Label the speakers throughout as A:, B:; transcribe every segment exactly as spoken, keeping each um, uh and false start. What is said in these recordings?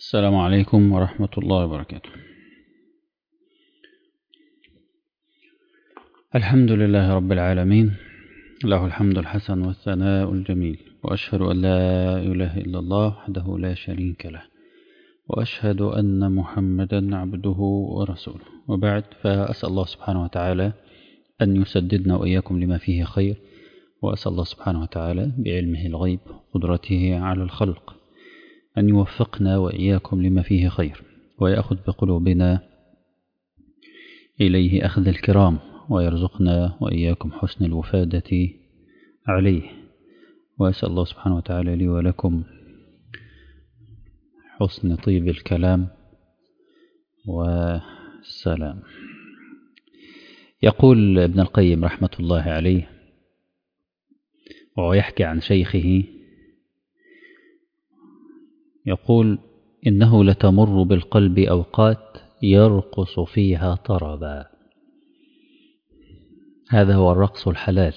A: السلام عليكم ورحمة الله وبركاته. الحمد لله رب العالمين، له الحمد الحسن والثناء الجميل، وأشهد أن لا إله إلا الله وحده لا شريك له، وأشهد أن محمدا عبده ورسوله، وبعد، فأسأل الله سبحانه وتعالى أن يسددنا وإياكم لما فيه خير، وأسأل الله سبحانه وتعالى بعلمه الغيب وقدرته على الخلق أن يوفقنا وإياكم لما فيه خير، ويأخذ بقلوبنا إليه أخذ الكرام، ويرزقنا وإياكم حسن الوفادة عليه. وأسأل الله سبحانه وتعالى لي ولكم حسن طيب الكلام والسلام. يقول ابن القيم رحمة الله عليه، وهو يحكي عن شيخه، يقول: إنه لتمر بالقلب أوقات يرقص فيها طربا. هذا هو الرقص الحلال،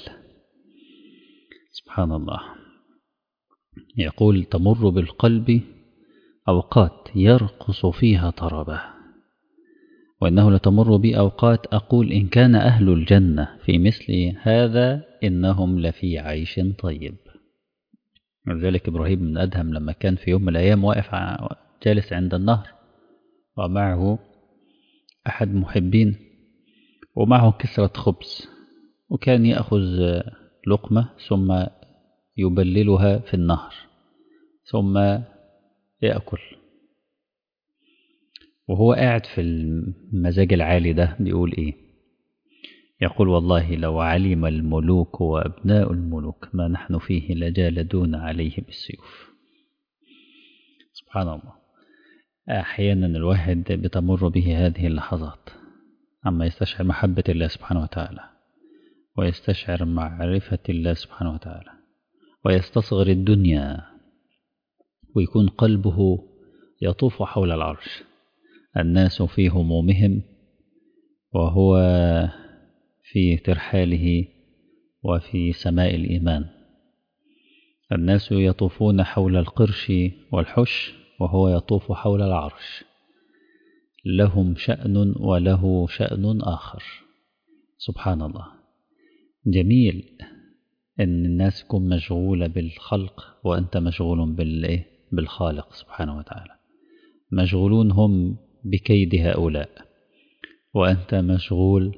A: سبحان الله. يقول: تمر بالقلب أوقات يرقص فيها طربا، وإنه لتمر بي أوقات أقول إن كان أهل الجنة في مثل هذا إنهم لفي عيش طيب. ولذلك إبراهيم بن أدهم لما كان في يوم من الأيام واقف جالس عند النهر، ومعه أحد محبين، ومعه كسرة خبز، وكان يأخذ لقمة ثم يبللها في النهر ثم يأكل. وهو قاعد في المزاج العالي ده بيقول إيه؟ يقول: والله لو علم الملوك وأبناء الملوك ما نحن فيه لجالدون عليه بالسيوف. سبحان الله. أحيانا الواحد بتمر به هذه اللحظات عما يستشعر محبة الله سبحانه وتعالى، ويستشعر معرفة الله سبحانه وتعالى، ويستصغر الدنيا، ويكون قلبه يطوف حول العرش، الناس في همومهم وهو في ترحاله وفي سماء الإيمان. الناس يطوفون حول القرش والحش وهو يطوف حول العرش. لهم شأن وله شأن آخر. سبحان الله. جميل أن الناس تكون مشغولة بالخلق وأنت مشغول بالخالق سبحانه وتعالى. مشغولون هم بكيد هؤلاء، وأنت مشغول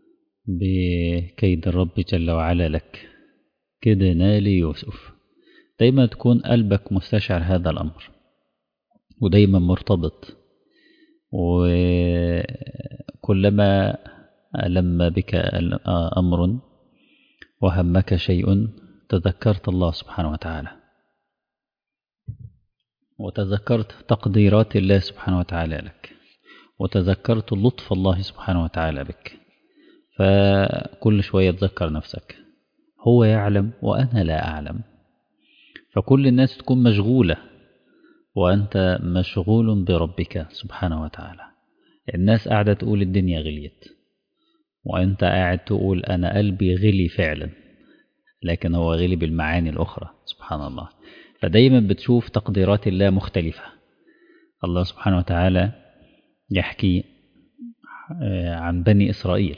A: بكيد الرب جل وعلا لك. كدنا ليوسف. دايما تكون قلبك مستشعر هذا الأمر، ودايما مرتبط، وكلما ألم بك أمر وهمك شيء تذكرت الله سبحانه وتعالى، وتذكرت تقديرات الله سبحانه وتعالى لك، وتذكرت لطف الله سبحانه وتعالى بك. فكل شوية تذكر نفسك، هو يعلم وأنا لا أعلم. فكل الناس تكون مشغولة وأنت مشغول بربك سبحانه وتعالى. الناس قاعدة تقول الدنيا غليت، وأنت قاعد تقول أنا قلبي غلي فعلا، لكن هو غلي بالمعاني الأخرى. سبحان الله. فدايما بتشوف تقديرات الله مختلفة. الله سبحانه وتعالى يحكي عن بني إسرائيل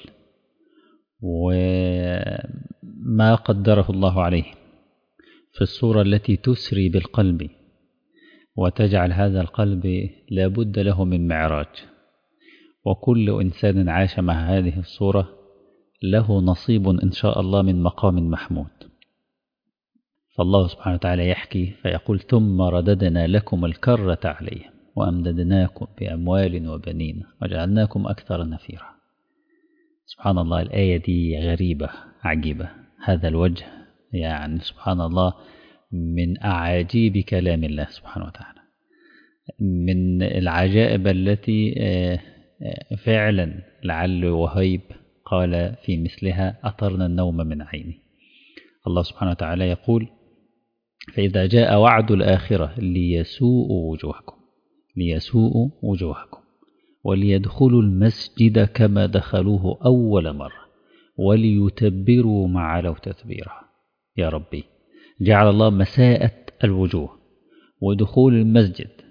A: وما قدره الله عليه في الصورة التي تسري بالقلب وتجعل هذا القلب لابد له من معراج. وكل إنسان عاش مع هذه الصورة له نصيب إن شاء الله من مقام محمود. فالله سبحانه وتعالى يحكي فيقول: ثم رددنا لكم الكرة عليهم وأمددناكم بأموال وبنين وجعلناكم أكثر نفيرا. سبحان الله. الآية دي غريبة عجيبة. هذا الوجه يعني سبحان الله من أعاجيب كلام الله سبحانه وتعالى، من العجائب التي فعلا لعل وهيب قال في مثلها: أطرنا النوم من عيني. الله سبحانه وتعالى يقول: فإذا جاء وعد الآخرة ليسوءوا وجوهكم ليسوءوا وجوهكم وليدخلوا المسجد كما دخلوه أول مرة وليتبروا ما علوا تتبيرا. يا ربي، جعل الله مساءة الوجوه ودخول المسجد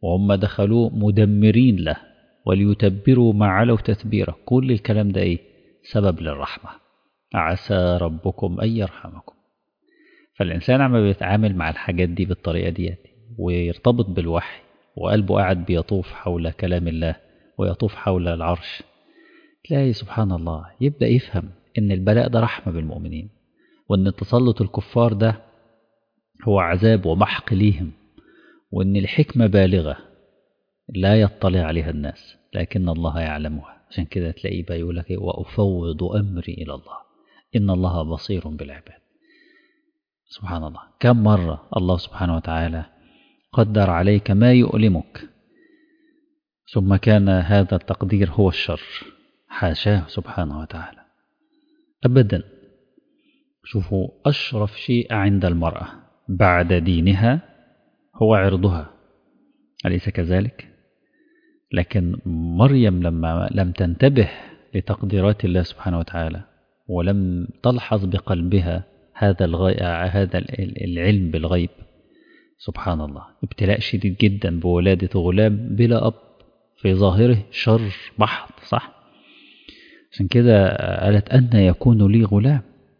A: وهم دخلوا مدمرين له وليتبروا ما علوا تتبيرا. كل الكلام ده إيه؟ سبب للرحمة. عسى ربكم أن يرحمكم. فالإنسان عما بيتعامل مع الحاجات دي بالطريقة دي ويرتبط بالوحي وقلبه قاعد بيطوف حول كلام الله ويطوف حول العرش، تلاقي سبحان الله يبدأ يفهم إن البلاء ده رحمة بالمؤمنين، وإن تسلط الكفار ده هو عذاب ومحق ليهم، وإن الحكمة بالغة لا يطلع عليها الناس لكن الله يعلمها. عشان كده تلاقيه بقى يقول لك وأفوض أمري إلى الله إن الله بصير بالعباد. سبحان الله، كم مرة الله سبحانه وتعالى قدر عليك ما يؤلمك ثم كان هذا التقدير هو الشر. حاشاه سبحانه وتعالى أبدا. شوفوا أشرف شيء عند المرأة بعد دينها هو عرضها، أليس كذلك؟ لكن مريم لما لم تنتبه لتقديرات الله سبحانه وتعالى ولم تلحظ بقلبها هذا الغي... هذا العلم بالغيب، سبحان الله ابتلاء شديد جدا بولادة غلام بلا أب، في ظاهره شر بحث، صح؟ عشان كده قالت أن يكون لي غلام،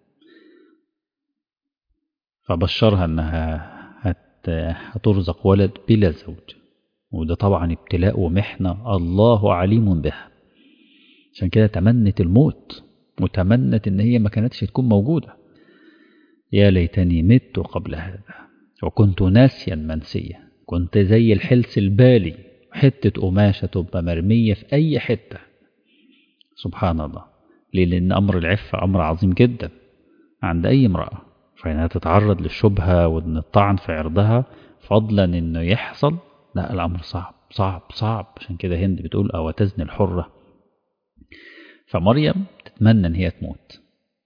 A: فبشرها أنها هت... هترزق ولد بلا زوج، وده طبعا ابتلاء ومحنة الله عليم بها. عشان كده تمنت الموت وتمنت ان هي ما كانتش تكون موجودة. يا ليتني مت قبل هذا وكنت ناسيا منسيا، كنت زي الحلس البالي، حتة قماشة تبقى مرمية في أي حتة. سبحان الله. ليه؟ لأن أمر العفة أمر عظيم جدا عند أي امرأة، فإنها تتعرض للشبهة وأن الطعن في عرضها فضلا أنه يحصل، لا الأمر صعب صعب صعب. عشان كده هند بتقول أو تزني الحرة. فمريم تتمنى أن هي تموت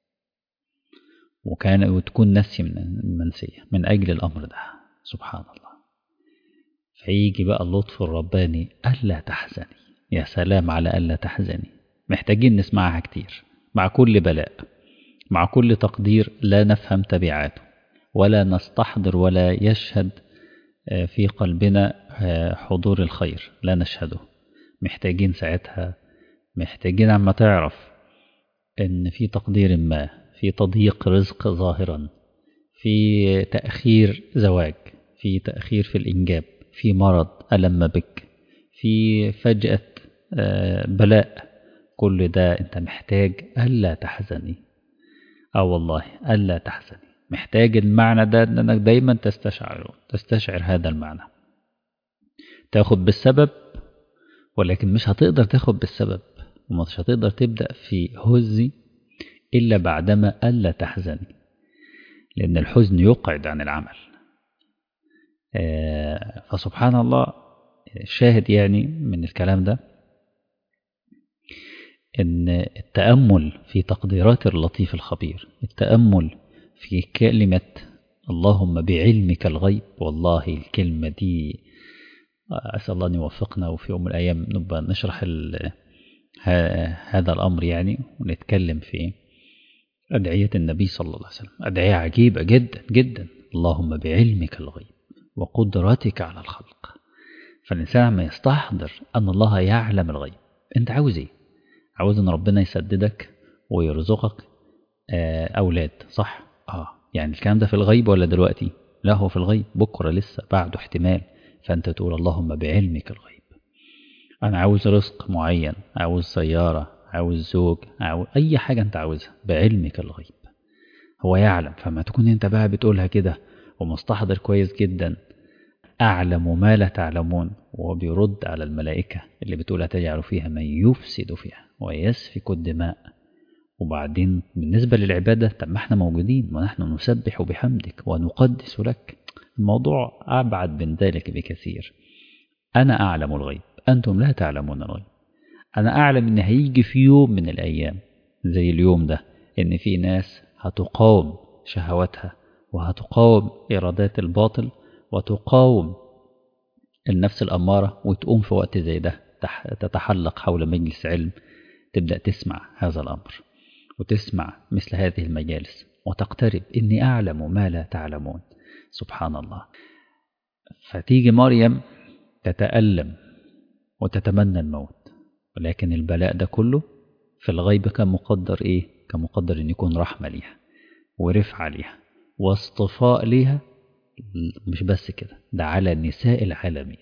A: وكان وتكون نسي من المنسية من أجل الأمر ده. سبحان الله. فيجي بقى اللطف الرباني ألا تحزني. يا سلام على ألا تحزني، محتاجين نسمعها كتير مع كل بلاء، مع كل تقدير لا نفهم تبعاته ولا نستحضر ولا يشهد في قلبنا حضور الخير، لا نشهده. محتاجين ساعتها، محتاجين عما تعرف ان في تقدير ما، في تضييق رزق ظاهرا، في تأخير زواج، في تأخير في الإنجاب، في مرض ألم بك، في فجأة بلاء، كل ده انت محتاج ألا تحزني. اه والله ألا تحزني، محتاج المعنى ده انك دايما تستشعر تستشعر هذا المعنى. تاخد بالسبب ولكن مش هتقدر تاخد بالسبب، ومش هتقدر تبدأ في هزي إلا بعدما ألا تحزني، لأن الحزن يقعد عن العمل. فسبحان الله، الشاهد يعني من الكلام ده إن التأمل في تقديرات اللطيف الخبير، التأمل في كلمة اللهم بعلمك الغيب. والله الكلمة دي أسأل الله أن يوفقنا وفي يوم من الأيام نبقى نشرح هذا الأمر يعني، ونتكلم في أدعية النبي صلى الله عليه وسلم، أدعية عجيبة جدا جدا. اللهم بعلمك الغيب وقدرتك على الخلق. فالإنسان ما يستحضر أن الله يعلم الغيب. أنت عاوز إيه؟ عاوز أن ربنا يسددك ويرزقك أولاد، صح؟ آه يعني الكلام ده في الغيب ولا دلوقتي؟ لا، هو في الغيب، بكرة لسه بعده احتمال. فأنت تقول اللهم بعلمك الغيب. أنا عاوز رزق معين، عاوز سيارة، عاوز زوج، عاوز أي حاجة أنت عاوزها، بعلمك الغيب. هو يعلم. فما تكون أنت بقى بتقولها كده ومستحضر كويس جدا أعلم ما لا تعلمون، وهو بيرد على الملائكة اللي بتقول تجعل فيها من يفسد فيها ويسفك الدماء. وبعدين بالنسبة للعبادة، طب ما احنا موجودين ونحن نسبح بحمدك ونقدس لك. الموضوع أبعد من ذلك بكثير. أنا أعلم الغيب، أنتم لا تعلمون الغيب. أنا أعلم إن هيجي في يوم من الأيام زي اليوم ده إن في ناس هتقاوم شهواتها وهتقاوم إرادات الباطل وتقاوم النفس الأمارة، وتقوم في وقت زي ده تتحلق حول مجلس علم، تبدأ تسمع هذا الأمر وتسمع مثل هذه المجالس وتقترب. إني أعلم ما لا تعلمون. سبحان الله. فتيجي مريم تتألم وتتمنى الموت، ولكن البلاء ده كله في الغيب كان مقدر إيه؟ كان مقدر إن يكون رحمة ليها ورفعة ليها واصطفاء ليها. مش بس كده، ده على نساء العالمين.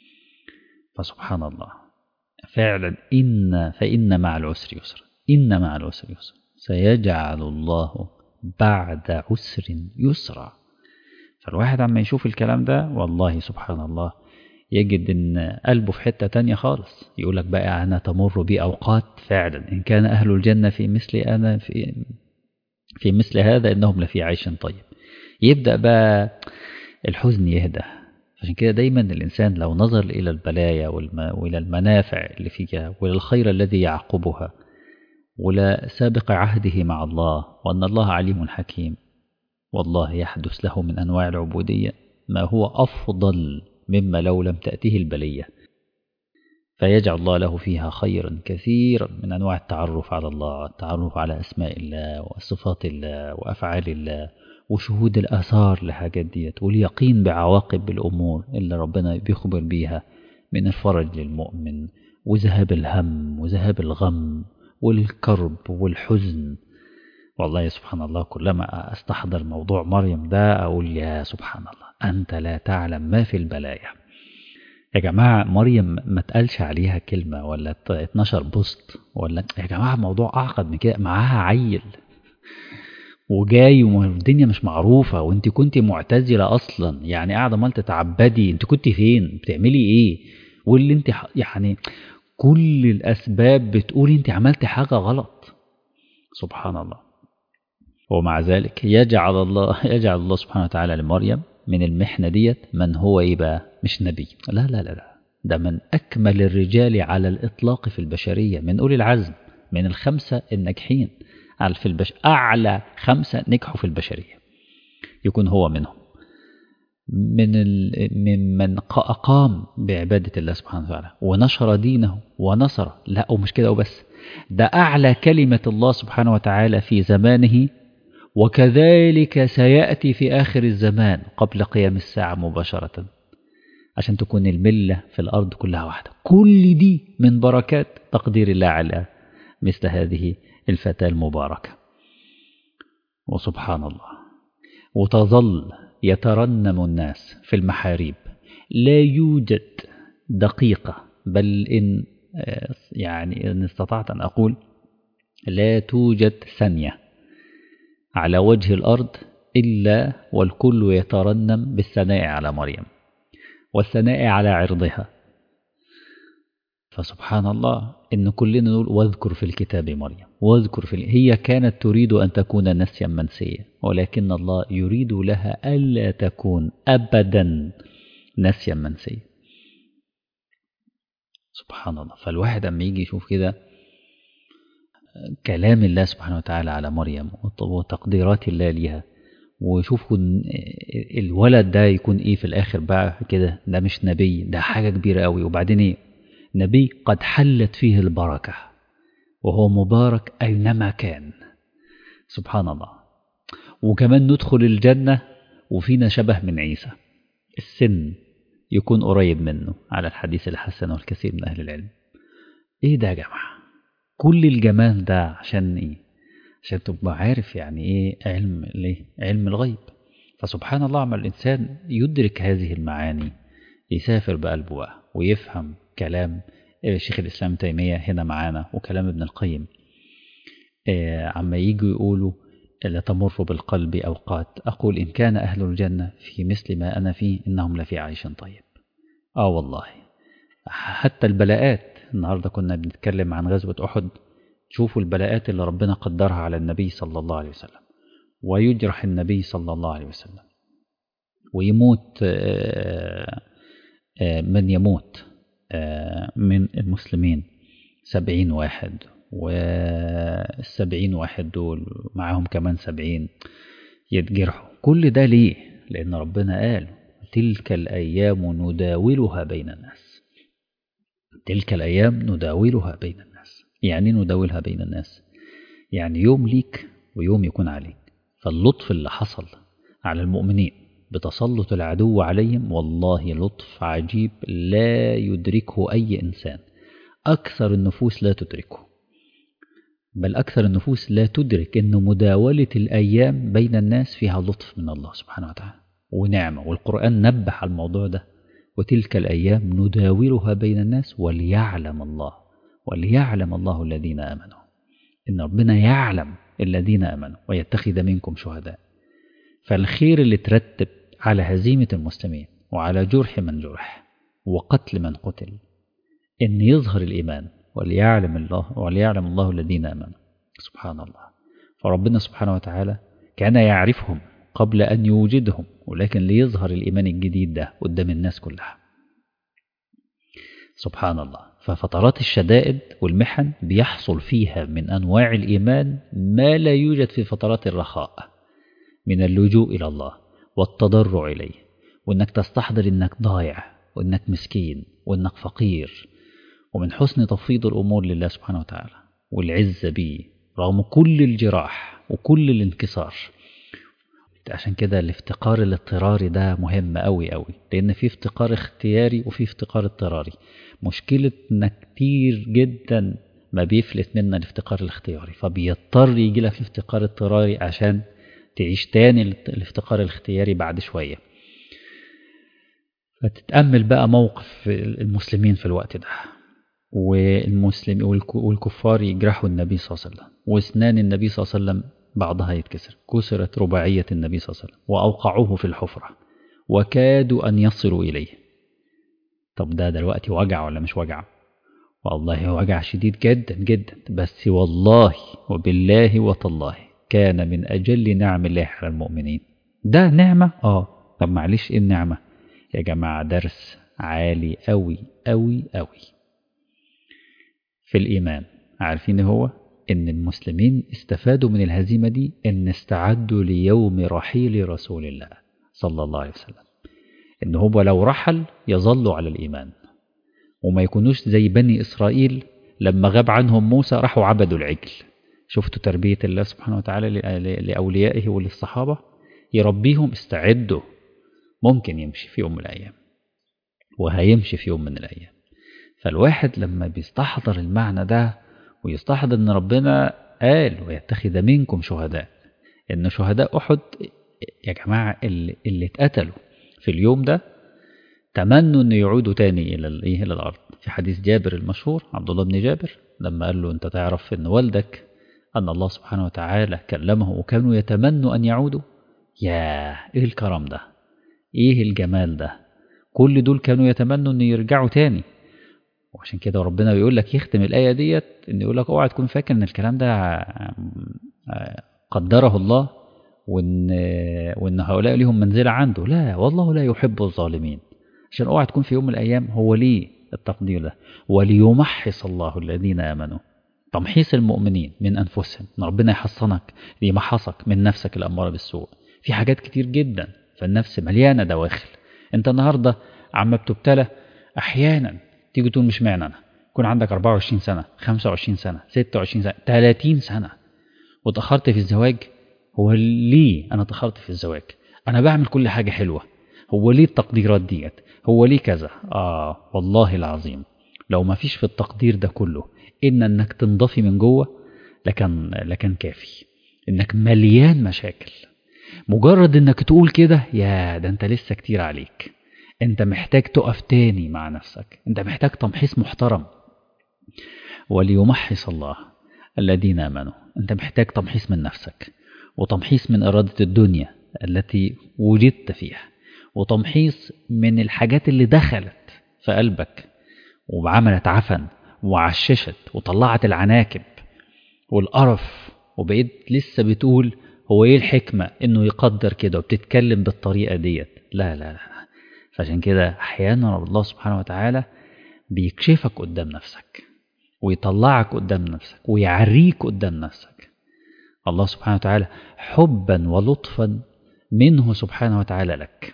A: فسبحان الله، فعلا إن فإن مع العسر يسرا، إن مع العسر يسرا سيجعل الله بعد عسر يسرا. فالواحد عما يشوف الكلام ده والله سبحان الله يجد إن قلبه في حتة تانية خالص. يقولك بقى أنا تمر بي أوقات فعلا إن كان أهل الجنة في مثل أنا في, في مثل هذا إنهم لفي عيش طيب. يبدأ بقى الحزن يهدى. عشان كده دايما الإنسان لو نظر إلى البلايا وإلى المنافع اللي فيها وإلى الخير الذي يعقبها ولا سابق عهده مع الله وأن الله عليم حكيم، والله يحدث له من أنواع العبودية ما هو أفضل مما لو لم تأته البلية. فيجعل الله له فيها خيرا كثيرا من أنواع التعرف على الله، التعرف على أسماء الله وصفات الله وأفعال الله وشهود الآثار لحاجات ديت واليقين بعواقب الأمور اللي ربنا بيخبر بيها من الفرج للمؤمن وذهاب الهم وذهاب الغم والكرب والحزن. والله سبحان الله كلما أستحضر موضوع مريم ده أقول يا سبحان الله أنت لا تعلم ما في البلايا. يا جماعة مريم ما تقالش عليها كلمة ولا اتنشر بوست ولا يا جماعة موضوع أعقد من كده. معاها عيل وجاي والدنيا مش معروفة وانت كنت معتزلة أصلا، يعني قاعدة مال تتعبدي، انت كنت فين بتعملي ايه؟ واللي انت يعني كل الأسباب بتقول انت عملت حاجة غلط. سبحان الله. ومع ذلك يجعل الله يجعل الله سبحانه وتعالى لمريم من المحنة ديت من هو ايه بقى؟ مش نبي، لا لا لا لا، ده من أكمل الرجال على الإطلاق في البشرية، من أولي العزم، من الخمسة الناجحين في البش أعلى خمسة نجحوا في البشرية يكون هو منهم، من ال... من من أقام بعبادة الله سبحانه وتعالى ونشر دينه ونصر. لا ومش كده وبس، ده أعلى كلمة الله سبحانه وتعالى في زمانه، وكذلك سيأتي في آخر الزمان قبل قيام الساعة مباشرة عشان تكون الملة في الأرض كلها واحدة. كل دي من بركات تقدير الله على مثل هذه الفتاة المباركة. وسبحان الله، وتظل يترنم الناس في المحاريب، لا يوجد دقيقة بل إن يعني إن استطعت أن أقول لا توجد ثانية على وجه الأرض إلا والكل يترنم بالثناء على مريم والثناء على عرضها. فسبحان الله إن كلنا نقول واذكر في الكتاب مريم، واذكر في ال... هي كانت تريد أن تكون نسيا منسيا، ولكن الله يريد لها ألا تكون أبدا نسيا منسيا. سبحان الله. فالواحد أما يجي يشوف كده كلام الله سبحانه وتعالى على مريم وتقديرات الله ليها، ويشوفوا الولد ده يكون إيه في الآخر بقى كده، ده مش نبي، ده حاجة كبيرة قوي. وبعدين إيه؟ نبي قد حلت فيه البركة وهو مبارك أينما كان. سبحان الله. وكمان ندخل الجنة وفينا شبه من عيسى، السن يكون قريب منه على الحديث الحسن والكثير من أهل العلم. إيه ده يا جماعة؟ كل الجمال ده عشان إيه؟ عشان تبقى عارف يعني إيه علم ليه؟ علم الغيب. فسبحان الله عما الإنسان يدرك هذه المعاني يسافر بقلبه بقى ويفهم كلام شيخ الإسلام تيمية هنا معانا وكلام ابن القيم عما يجوا يقولوا لا تمر بالقلب أوقات أقول إن كان أهل الجنة في مثل ما أنا فيه إنهم لفي عيش طيب. آه والله حتى البلاءات، النهاردة كنا بنتكلم عن غزوة أحد، شوفوا البلاءات اللي ربنا قدرها على النبي صلى الله عليه وسلم، ويجرح النبي صلى الله عليه وسلم ويموت من يموت من المسلمين سبعين واحد، والسبعين واحد دول معهم كمان سبعين يتجرحوا. كل ده ليه؟ لأن ربنا قال تلك الأيام نداولها بين الناس. تلك الأيام نداولها بين الناس. يعني نداولها بين الناس يعني يوم ليك ويوم يكون عليك. فاللطف اللي حصل على المؤمنين بتسلط العدو عليهم، والله لطف عجيب لا يدركه أي إنسان. أكثر النفوس لا تدركه، بل أكثر النفوس لا تدرك أن مداولة الأيام بين الناس فيها لطف من الله سبحانه وتعالى ونعمة، والقرآن نبه على الموضوع ده: وتلك الأيام نداولها بين الناس وليعلم الله وليعلم الله الذين آمنوا. إن ربنا يعلم الذين آمنوا ويتخذ منكم شهداء. فالخير اللي ترتب على هزيمة المسلمين وعلى جرح من جرح وقتل من قتل إن يظهر الإيمان وليعلم الله وليعلم الله الذين آمنوا. سبحان الله. فربنا سبحانه وتعالى كان يعرفهم قبل أن يوجدهم، ولكن ليظهر الإيمان الجديد ده قدام الناس كلها. سبحان الله. ففترات الشدائد والمحن بيحصل فيها من أنواع الإيمان ما لا يوجد في فترات الرخاء، من اللجوء إلى الله والتضرع إليه، وإنك تستحضر إنك ضايع وإنك مسكين وإنك فقير، ومن حسن تفويض الأمور لله سبحانه وتعالى والعزة به رغم كل الجراح وكل الانكسار. عشان كده الافتقار الاضطراري ده مهم قوي قوي، لأن في افتقار اختياري وفي افتقار اضطراري. مشكلة إنك كتير جدا ما بيفلت منا الافتقار الاختياري، فبيضطر يجي لك الافتقار الاضطراري عشان تعيش تاني الافتقار الاختياري بعد شوية. فتتأمل بقى موقف المسلمين في الوقت ده، والمسلم والكفار يجرحوا النبي صلى الله عليه وسلم، واسنان النبي صلى الله عليه وسلم بعضها يتكسر، كسرت رباعية النبي صلى الله عليه وسلم وأوقعوه في الحفرة وكادوا أن يصلوا إليه. طب ده دلوقتي وجع ولا مش وجع؟ والله وجع شديد جدا جدا، بس والله وبالله وتالله كان من أجل نعم الله على المؤمنين. ده نعمة؟ آه. طب معلش إيه النعمة يا جماعة؟ درس عالي أوي أوي أوي في الإيمان. عارفين هو إن المسلمين استفادوا من الهزيمة دي إن استعدوا ليوم رحيل رسول الله صلى الله عليه وسلم، إن هو لو رحل يظلوا على الإيمان وما يكونوش زي بني إسرائيل لما غاب عنهم موسى راحوا عبدوا العجل. شفتوا تربية الله سبحانه وتعالى لأوليائه وللصحابة؟ يربيهم استعدوا، ممكن يمشي في يوم من الأيام وهيمشي في يوم من الأيام. فالواحد لما بيستحضر المعنى ده ويستحضر ان ربنا قال ويتخذ منكم شهداء، ان شهداء أحد يا جماعة اللي, اللي اتقتلوا في اليوم ده تمنوا ان يعودوا تاني الى الايه الى الارض. في حديث جابر المشهور، عبد الله بن جابر لما قال له انت تعرف ان والدك ان الله سبحانه وتعالى كلمه وكانوا يتمنوا ان يعودوا. يا ايه الكرم ده، ايه الجمال ده، كل دول كانوا يتمنوا ان يرجعوا تاني. وعشان كده ربنا بيقول لك يختم الآية ديت إن يقول لك اوعى تكون فاكر إن الكلام ده قدره الله وإن وإن هؤلاء لهم منزلة عنده. لا والله لا يحب الظالمين. عشان اوعى تكون في يوم من الأيام هو ليه التقدير ده. وليمحص الله الذين آمنوا، تمحيص المؤمنين من أنفسهم، إن ربنا يحصنك يمحصك من نفسك الأمارة بالسوء. في حاجات كتير جدا، فالنفس مليانة دواخل. أنت النهاردة عم بتبتلى أحيانا تيجي تقول مش معنى أنا يكون عندك أربعة وعشرين سنة خمسة وعشرين سنة ستة وعشرين سنة ثلاثين سنة وتأخرت في الزواج. هو ليه أنا تأخرت في الزواج؟ أنا بعمل كل حاجة حلوة، هو ليه التقديرات ديت؟ هو ليه كذا؟ آه والله العظيم لو ما فيش في التقدير ده كله إن أنك تنضفي من جوه لكن, لكن كافي. إنك مليان مشاكل، مجرد إنك تقول كده يا ده أنت لسه كتير عليك. انت محتاج تقف تاني مع نفسك، انت محتاج تمحيص محترم. وليمحص الله الذين آمنوا، انت محتاج تمحيص من نفسك وتمحيص من إرادة الدنيا التي وجدت فيها، وتمحيص من الحاجات اللي دخلت في قلبك وعملت عفن وعششت وطلعت العناكب والقرف، وبقيت لسه بتقول هو ايه الحكمة انه يقدر كده وبتتكلم بالطريقة ديت. لا لا لا. فعشان كده أحيانا الله سبحانه وتعالى بيكشفك قدام نفسك ويطلعك قدام نفسك ويعريك قدام نفسك. الله سبحانه وتعالى حبا ولطفا منه سبحانه وتعالى لك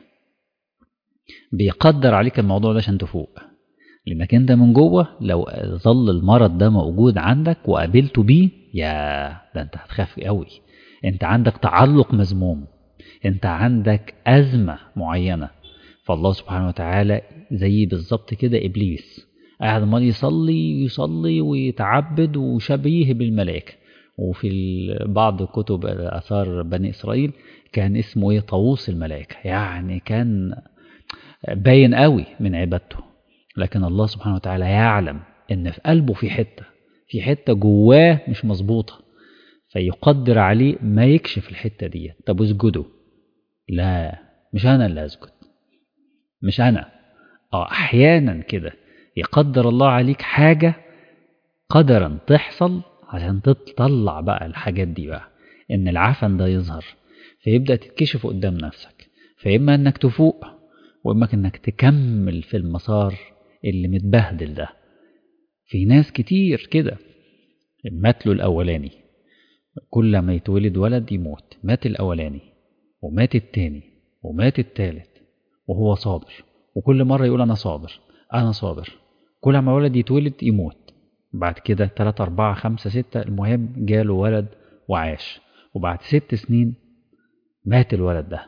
A: بيقدر عليك الموضوع ده عشان تفوق. لأنك أنت من جوه لو ظل المرض ده موجود عندك وقابلته بيه، يا ده أنت هتخاف قوي. أنت عندك تعلق مذموم، انت عندك أزمة معينة. فالله سبحانه وتعالى زي بالظبط كده إبليس قاعد عمال يصلي يصلي ويتعبد وشبيه بالملائكة. وفي بعض كتب آثار بني إسرائيل كان اسمه ايه طاووس الملائكة، يعني كان باين قوي من عبادته. لكن الله سبحانه وتعالى يعلم ان في قلبه في حتة في حتة جواه مش مظبوطة، فيقدر عليه ما يكشف الحتة دي. طب اسجدوا، لا مش انا اللي اسجد، مش انا. اه احيانا كده يقدر الله عليك حاجة قدرا تحصل عشان تطلع بقى الحاجات دي بقى، ان العفن ده يظهر فيبدأ تتكشف قدام نفسك. فإما انك تفوق، وإما انك تكمل في المسار اللي متبهدل ده. في ناس كتير كده مات له الأولاني، كل ما يتولد ولد يموت، مات الأولاني ومات التاني ومات التالت وهو صابر، وكل مرة يقول أنا صابر أنا صابر. كل ما ولد يتولد يموت، بعد كده تلاتة أربعة خمسة ستة، المهم جاله ولد وعاش، وبعد ست سنين مات الولد ده.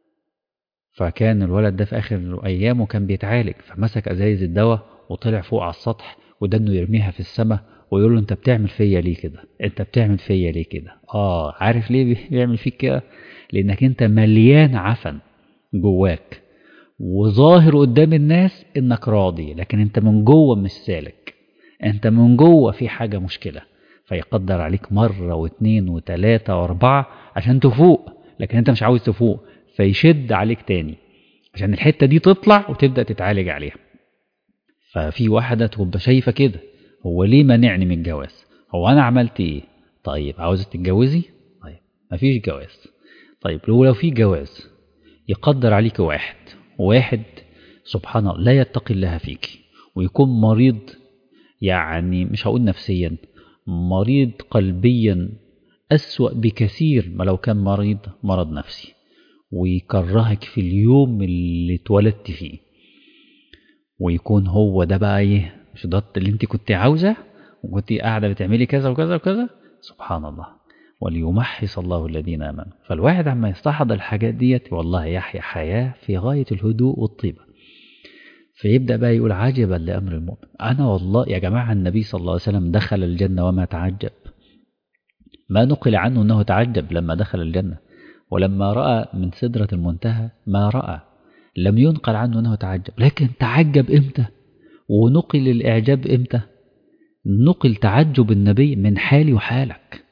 A: فكان الولد ده في آخر أيامه كان بيتعالج، فمسك أزايز الدواء وطلع فوق على السطح، وده إنه يرميها في السماء ويقول له أنت بتعمل فيا ليه كده؟ أنت بتعمل فيا ليه كده؟ آه عارف ليه بيعمل فيك كده؟ لأنك أنت مليان عفن جواك، وظاهر قدام الناس إنك راضي، لكن أنت من جوه مش سالك، أنت من جوه في حاجة مشكلة. فيقدر عليك مرة واثنين وثلاثة وأربعة عشان تفوق، لكن أنت مش عاوز تفوق، فيشد عليك تاني عشان الحتة دي تطلع وتبدأ تتعالج عليها. ففي واحدة تبقى شايفة كده، هو ليه منعني من الجواز؟ هو أنا عملت إيه؟ طيب عاوزة تتجوزي؟ طيب مفيش جواز. طيب لو لو في جواز يقدر عليك واحد واحد سبحان الله لا يتقي الله فيك، ويكون مريض، يعني مش هقول نفسيا، مريض قلبيا أسوأ بكثير ما لو كان مريض مرض نفسي، ويكرهك في اليوم اللي اتولدت فيه، ويكون هو ده بقى ايه، مش ده اللي انت كنت عاوزة وكنت قاعدة بتعملي كذا وكذا وكذا. سبحان الله، وليمحص الله الذين آمنوا. فالواحد عما يستحضر الحاجات ديت والله يحيا حياة في غاية الهدوء والطيبة. فيبدأ بقى يقول عجبا لأمر المؤمن. أنا والله يا جماعة النبي صلى الله عليه وسلم دخل الجنة وما تعجب، ما نقل عنه أنه تعجب لما دخل الجنة، ولما رأى من سدرة المنتهى ما رأى لم ينقل عنه أنه تعجب. لكن تعجب إمتى؟ ونقل الإعجاب إمتى؟ نقل تعجب النبي من حالي وحالك.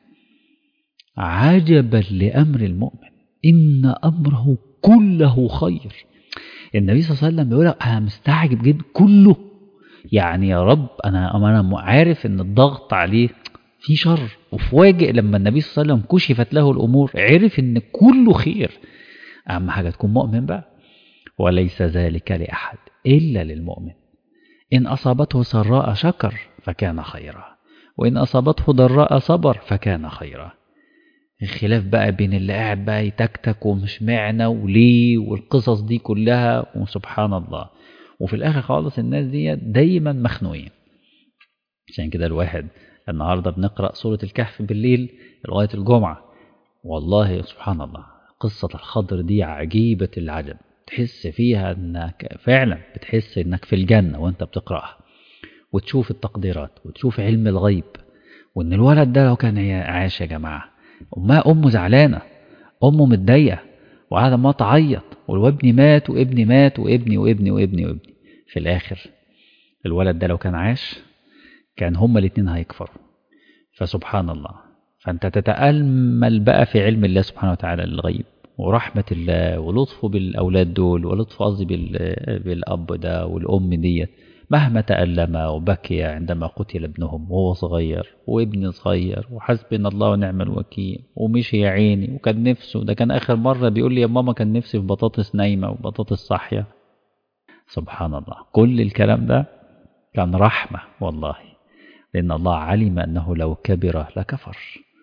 A: عجبا لأمر المؤمن إن أمره كله خير. النبي صلى الله عليه وسلم بيقول أنا مستعجب جدا كله، يعني يا رب أنا أنا عارف إن الضغط عليه في شر، وفواجئ لما النبي صلى الله عليه وسلم كشفت له الأمور عرف إن كله خير. أهم حاجة تكون مؤمن بقى. وليس ذلك لأحد إلا للمؤمن، إن أصابته سراء شكر فكان خيرا، وإن أصابته ضراء صبر فكان خيرا. الخلاف بقى بين اللي قاعد بقى يتكتك ومش معنى وليه والقصص دي كلها، وسبحان الله، وفي الآخر خالص الناس دي دايما مخنوقين. عشان كده الواحد النهاردة بنقرأ سورة الكهف بالليل لغاية الجمعة، والله سبحان الله قصة الخضر دي عجيبة العجب. تحس فيها انك فعلا بتحس انك في الجنة وانت بتقرأها، وتشوف التقديرات وتشوف علم الغيب، وان الولد ده لو كان عاش يا جماعة، أمها أمه زعلانة، أمه متضايقة وقاعدة ما تعيط، والابن مات وابني مات وابني وابني وابني وابني. في الآخر الولد ده لو كان عاش كان هما الاتنين هيكفروا. فسبحان الله، فأنت تتأمل بقى في علم الله سبحانه وتعالى الغيب، ورحمة الله ولطفه بالأولاد دول، ولطفه قصدي بالأب ده والأم دي، مهما تألم وبكي عندما قتل ابنهم وهو صغير وابن صغير، وحسبنا الله ونعم الوكيل، ومشي يا عيني وكان نفسه، ده كان آخر مرة بيقول لي يا ماما كان نفسي في بطاطس نايمة وبطاطس صاحية. سبحان الله، كل الكلام ده كان رحمة والله، لأن الله علم أنه لو كبر لكفر.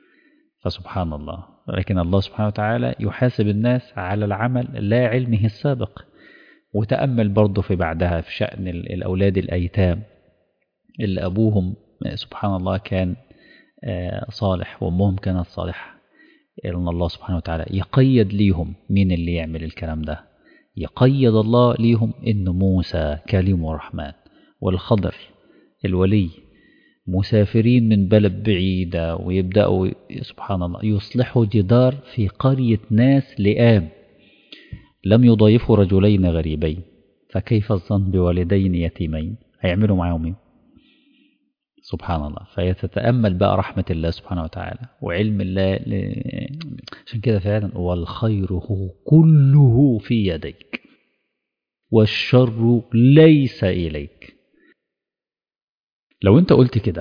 A: فسبحان الله، لكن الله سبحانه وتعالى يحاسب الناس على العمل لا علمه السابق. وتأمل برضه في بعدها في شأن الأولاد الأيتام اللي أبوهم سبحان الله كان صالح وأمهم كانت صالحة، إن الله سبحانه وتعالى يقيد ليهم مين اللي يعمل الكلام ده. يقيد الله ليهم إن موسى كليم الرحمن والخضر الولي مسافرين من بلد بعيدة، ويبدأوا سبحان الله يصلحوا جدار في قرية ناس لئام لم يضايفوا رجلين غريبين، فكيف الظن بوالدين يتيمين؟ هيعملوا معاهم ايه؟ سبحان الله. فيتتأمل بقى رحمة الله سبحانه وتعالى وعلم الله ل... عشان كده فعلا والخير هو كله في يديك والشر ليس إليك. لو انت قلت كده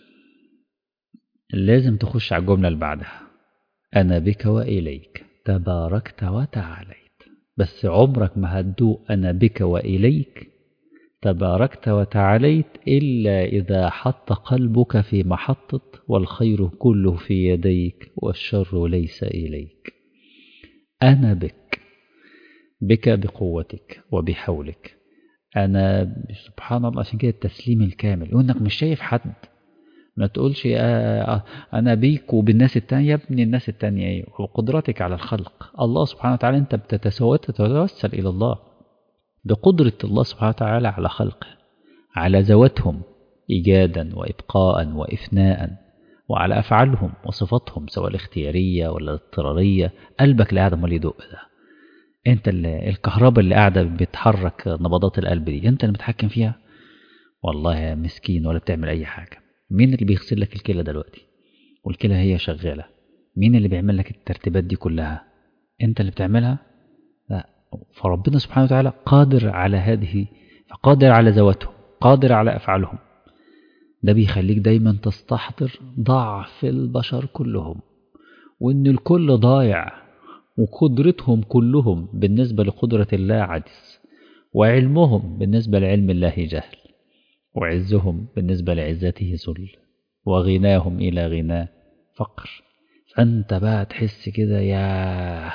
A: لازم تخش على الجملة اللي بعدها، أنا بك وإليك تباركت وتعاليت. بس عمرك ما هتدوق أنا بك وإليك تباركت وتعاليت إلا إذا حط قلبك في محطة والخير كله في يديك والشر ليس إليك. أنا بك، بك بقوتك وبحولك. أنا سبحان الله. عشان كده التسليم الكامل وإنك مش شايف حد. ما تقولش آه أنا بيك وبالناس التانية. يا ابني الناس التانية إيه؟ وقدرتك على الخلق الله سبحانه وتعالى. أنت بتتوسل إلى الله بقدرة الله سبحانه وتعالى على خلقه، على ذواتهم إيجادا وإبقاء وإفناء، وعلى أفعالهم وصفاتهم سواء الاختيارية ولا الاضطرارية. قلبك اللي قاعد امال يدق ده، أنت اللي الكهرباء اللي قاعدة بتحرك نبضات القلب دي أنت اللي متحكم فيها. والله يا مسكين ولا بتعمل أي حاجة. مين اللي بيغسل لك الكلى دلوقتي والكلى هي شغالة؟ مين اللي بيعمل لك الترتيبات دي كلها؟ أنت اللي بتعملها؟ لا. فربنا سبحانه وتعالى قادر على هذه، فقادر على ذواتهم، قادر على أفعالهم. ده بيخليك دايما تستحضر ضعف البشر كلهم، وإن الكل ضايع، وقدرتهم كلهم بالنسبة لقدرة الله عجز، وعلمهم بالنسبة لعلم الله جهل، وعزهم بالنسبة لعزته ذل، وغناهم إلى غناه فقر. فأنت بقى تحس كده يا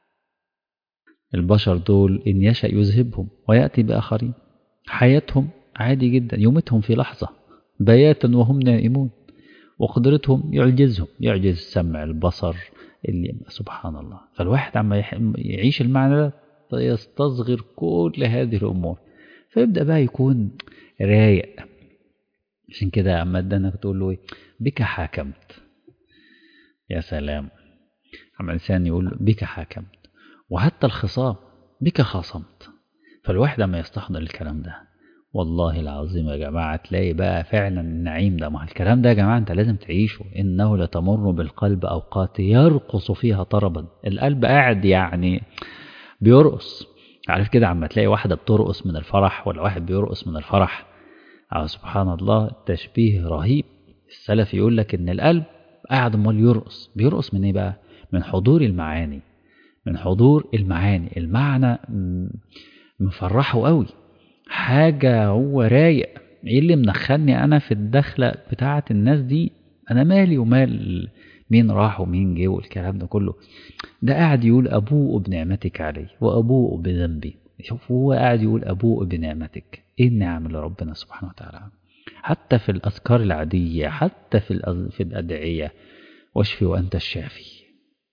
A: البشر دول إن يشأ يذهبهم ويأتي بآخرين. حياتهم عادي جدا، يومتهم في لحظة بياتا وهم نائمون، وقدرتهم يعجزهم، يعجز السمع البصر اللي سبحان الله. فالواحد عما يعيش المعنى ده يستصغر كل هذه الأمور، فيبدأ بقى يكون رايق. عشان كده عما ادانك تقول له بك حاكمت. يا سلام عما الإنسان يقول بك حاكمت. وحتى الخصام بك خاصمت. فالواحد عما يستحضر الكلام ده والله العظيم يا جماعة تلاقي بقى فعلا النعيم ده. ما الكلام ده يا جماعة انت لازم تعيشه. إنه لتمر بالقلب أوقات يرقص فيها طربا. القلب قاعد يعني بيرقص. عارف كده عما تلاقي واحدة بترقص من الفرح ولا واحد بيرقص من الفرح. أو سبحان الله تشبيه رهيب. السلف يقول لك إن القلب قاعد امال يرقص. بيرقص من ايه بقى؟ من حضور المعاني. من حضور المعاني. المعنى مفرحه قوي، حاجة هو رايق. ايه اللي منخلني انا في الدخلة بتاعة الناس دي؟ انا مالي ومال مين راح ومين جه والكلام ده كله. ده قاعد يقول ابوء بنعمتك علي وابوء بذنبي. شوف هو قاعد يقول ابوء بنعمتك. ايه النعم اللي ربنا سبحانه وتعالى حتى في الاذكار العادية، حتى في في الادعية. واشفي وانت الشافي،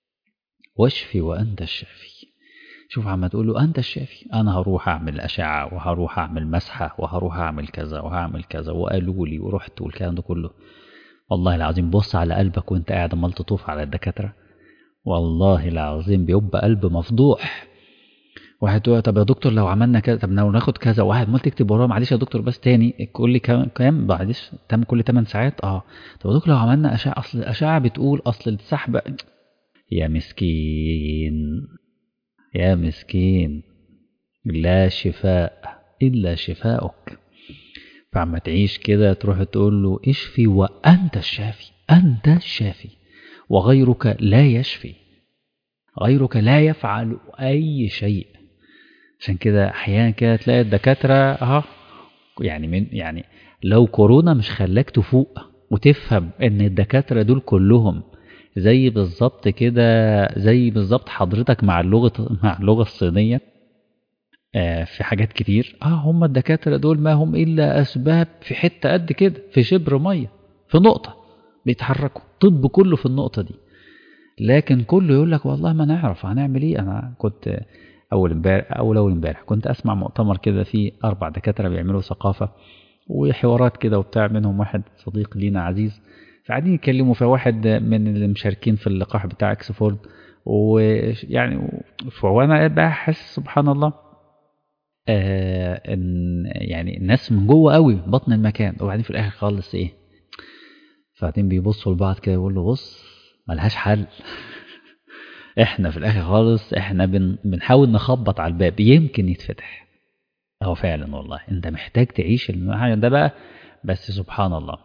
A: واشفي وانت الشافي. شوف عم تقول له أنت الشافي. أنا هروح أعمل أشعة وهروح أعمل مسحة وهروح أعمل كذا وهعمل كذا وقالوا لي ورحت والكلام ده كله. والله العظيم بص على قلبك وانت قاعد عمال تطوف على الدكاترة. والله العظيم بيبقى قلب مفضوح. واحد تقول طب يا دكتور لو عملنا كذا، طب لو ناخد كذا، واحد مال تكتب وراه معلش يا دكتور بس تاني كل لي كام كام معلش تم كل ثمان ساعات. اه طب يا دكتور لو عملنا أشعة، أصل الأشعة بتقول أصل السحب. يا مسكين يا مسكين لا شفاء إلا شفاؤك. فعما تعيش كده تروح تقول له اشفي وأنت الشافي. أنت الشافي وغيرك لا يشفي، غيرك لا يفعل أي شيء. عشان كده أحيانا كده تلاقي الدكاترة أها يعني من يعني لو كورونا مش خلاك تفوق وتفهم إن الدكاترة دول كلهم زي بالظبط كده، زي بالظبط حضرتك مع اللغة مع اللغة الصينية آه في حاجات كتير. اه هم الدكاترة دول ما هم إلا أسباب في حتة قد كده، في شبر مية، في نقطة بيتحركوا. طب كله في النقطة دي. لكن كله يقول لك والله ما نعرف هنعمل ايه. انا كنت اول امبارح اول اول امبارح كنت اسمع مؤتمر كده فيه اربع دكاتره بيعملوا ثقافه وحوارات كده وبتاع، منهم واحد صديق لينا عزيز، فقاعدين يتكلموا في واحد من اللي مشاركين في اللقاح بتاع اكسفورد، ويعني وانا بقى حاسس سبحان الله آه ان يعني الناس من جوه قوي بطن المكان، وبعدين في الاخر خالص ايه، فبعدين بيبصوا لبعض كده يقولوا بص ملهاش حل. احنا في الاخر خالص احنا بن بنحاول نخبط على الباب يمكن يتفتح. هو فعلا والله انت محتاج تعيش المعنى ده بقى. بس سبحان الله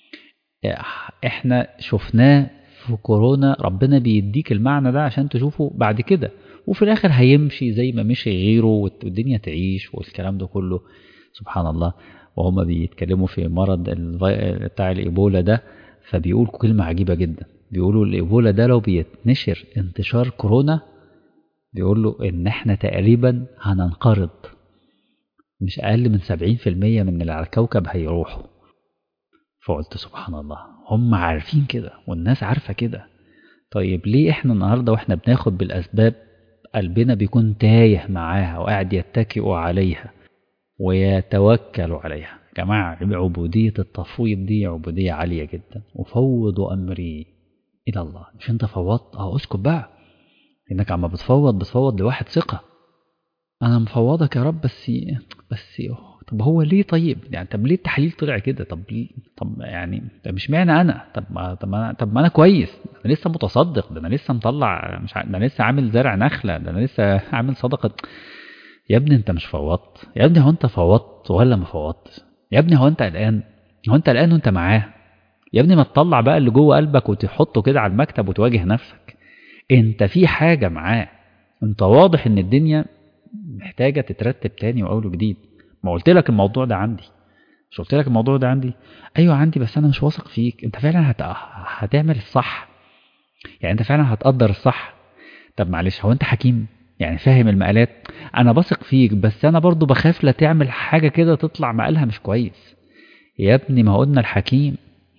A: احنا شفناه في كورونا، ربنا بيديك المعنى ده عشان تشوفه بعد كده، وفي الاخر هيمشي زي ما مشي غيره والدنيا تعيش والكلام ده كله. سبحان الله. وهم بيتكلموا في مرض الفي... بتاع الايبولا ده، فبيقول كلمة عجيبة جدا، بيقولوا الايبولا ده لو بيتنشر انتشار كورونا، بيقولوا ان احنا تقريبا هننقرض، مش اقل من سبعين في المية من اللي على الكوكب هيروحوا. فقلت سبحان الله، هم عارفين كده والناس عارفة كده. طيب ليه احنا النهاردة واحنا بناخد بالأسباب قلبنا بيكون تايه معاها وقاعد يتكئ عليها ويتوكل عليها؟ يا جماعة عبودية التفويض دي عبودية عالية جدا. وفوض أمري إلى الله. مش انت فوضت؟ اه اسكت بقى، انك عم بتفوض بتفوض لواحد ثقة. انا مفوضك يا رب، بس بس طب هو ليه؟ طيب يعني طب ليه التحليل طلع كده؟ طب ليه؟ طب يعني طب مش معنى انا طب ما طب ما انا طب ما انا كويس، انا لسه متصدق، ده انا لسه مطلع مش ع... ده انا لسه عامل زرع نخله، ده انا لسه عامل صدقه. يا ابني انت مش فوضت يا ابني، هو انت فوضت ولا ما فوضت يا ابني؟ هو انت قلقان؟ هو انت قلقان وانت معاه يا ابني؟ ما تطلع بقى اللي جوه قلبك وتحطه كده على المكتب وتواجه نفسك. انت في حاجه معاه، انت واضح ان الدنيا محتاجة تترتب تاني وأول وجديد. ما قلت لك الموضوع ده عندي، مش قلت لك الموضوع ده عندي؟ أيوة عندي، بس أنا مش واثق فيك، أنت فعلا هت... هتعمل الصح؟ يعني أنت فعلا هتقدر الصح؟ طب معلش، هو أنت حكيم؟ يعني فاهم المقالات؟ أنا بثق فيك، بس أنا برضو بخاف لا تعمل حاجة كده تطلع مقالها مش كويس. يا ابني ما قلنا الحكيم.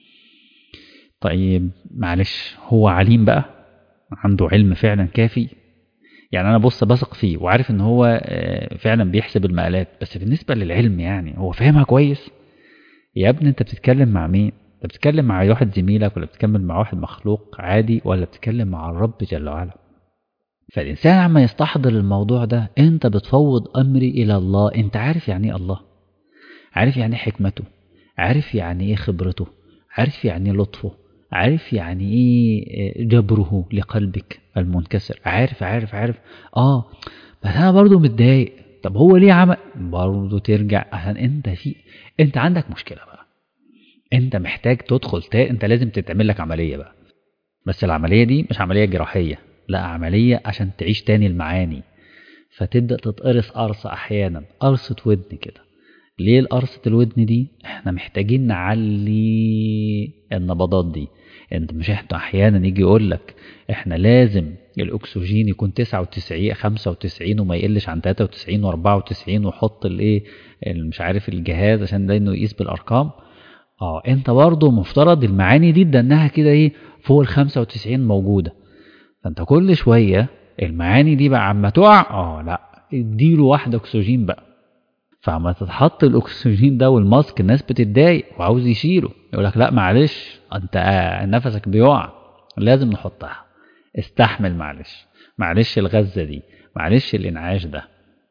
A: طيب معلش، هو عليم بقى؟ عنده علم فعلا كافي؟ يعني انا بص بثق فيه وعارف ان هو فعلا بيحسب المقالات، بس بالنسبه للعلم يعني هو فاهمها كويس؟ يا ابني انت بتتكلم مع مين؟ انت بتتكلم مع واحد زميلك، ولا بتتكلم مع واحد مخلوق عادي، ولا بتتكلم مع الرب جل وعلا؟ فالانسان عما يستحضر الموضوع ده، انت بتفوض امري الى الله. انت عارف يعني ايه الله؟ عارف يعني ايه حكمته؟ عارف يعني ايه خبرته؟ عارف يعني ايه لطفه؟ عارف يعني ايه جبره لقلبك المنكسر؟ عارف عارف عارف اه بس انا برضو متضايق. طب هو ليه عمل؟ برضو ترجع عشان انت في انت عندك مشكلة بقى، انت محتاج تدخل تا... انت لازم تتعمل لك عملية بقى. بس العملية دي مش عملية جراحية، لا، عملية عشان تعيش تاني المعاني. فتبدأ تتقرص قرصة، احيانا قرصة ودن كده. ليه القرصة الودن دي؟ احنا محتاجين نعلي النبضات دي. انت مش احنا احيانا يجي يقول لك احنا لازم الاكسجين يكون تسعة وتسعين خمسة وتسعين وما يقلش عن تلاتة وتسعين واربعة وتسعين، وحط الايه مش عارف الجهاز عشان ده انه يقيس بالارقام. اه انت برضه مفترض المعاني دي انها كده ايه فوق ال خمسة وتسعين موجودة. فانت كل شوية المعاني دي بقى عما تقع، اه لا اديله واحدة اكسجين بقى. فعما تتحط الاكسجين ده والماسك الناس بتتضايق وعاوز يشيله، يقول لك لا معلش انت نفسك بيقع، لازم نحطها، استحمل معلش، معلش الغزة دي، معلش الانعاش ده.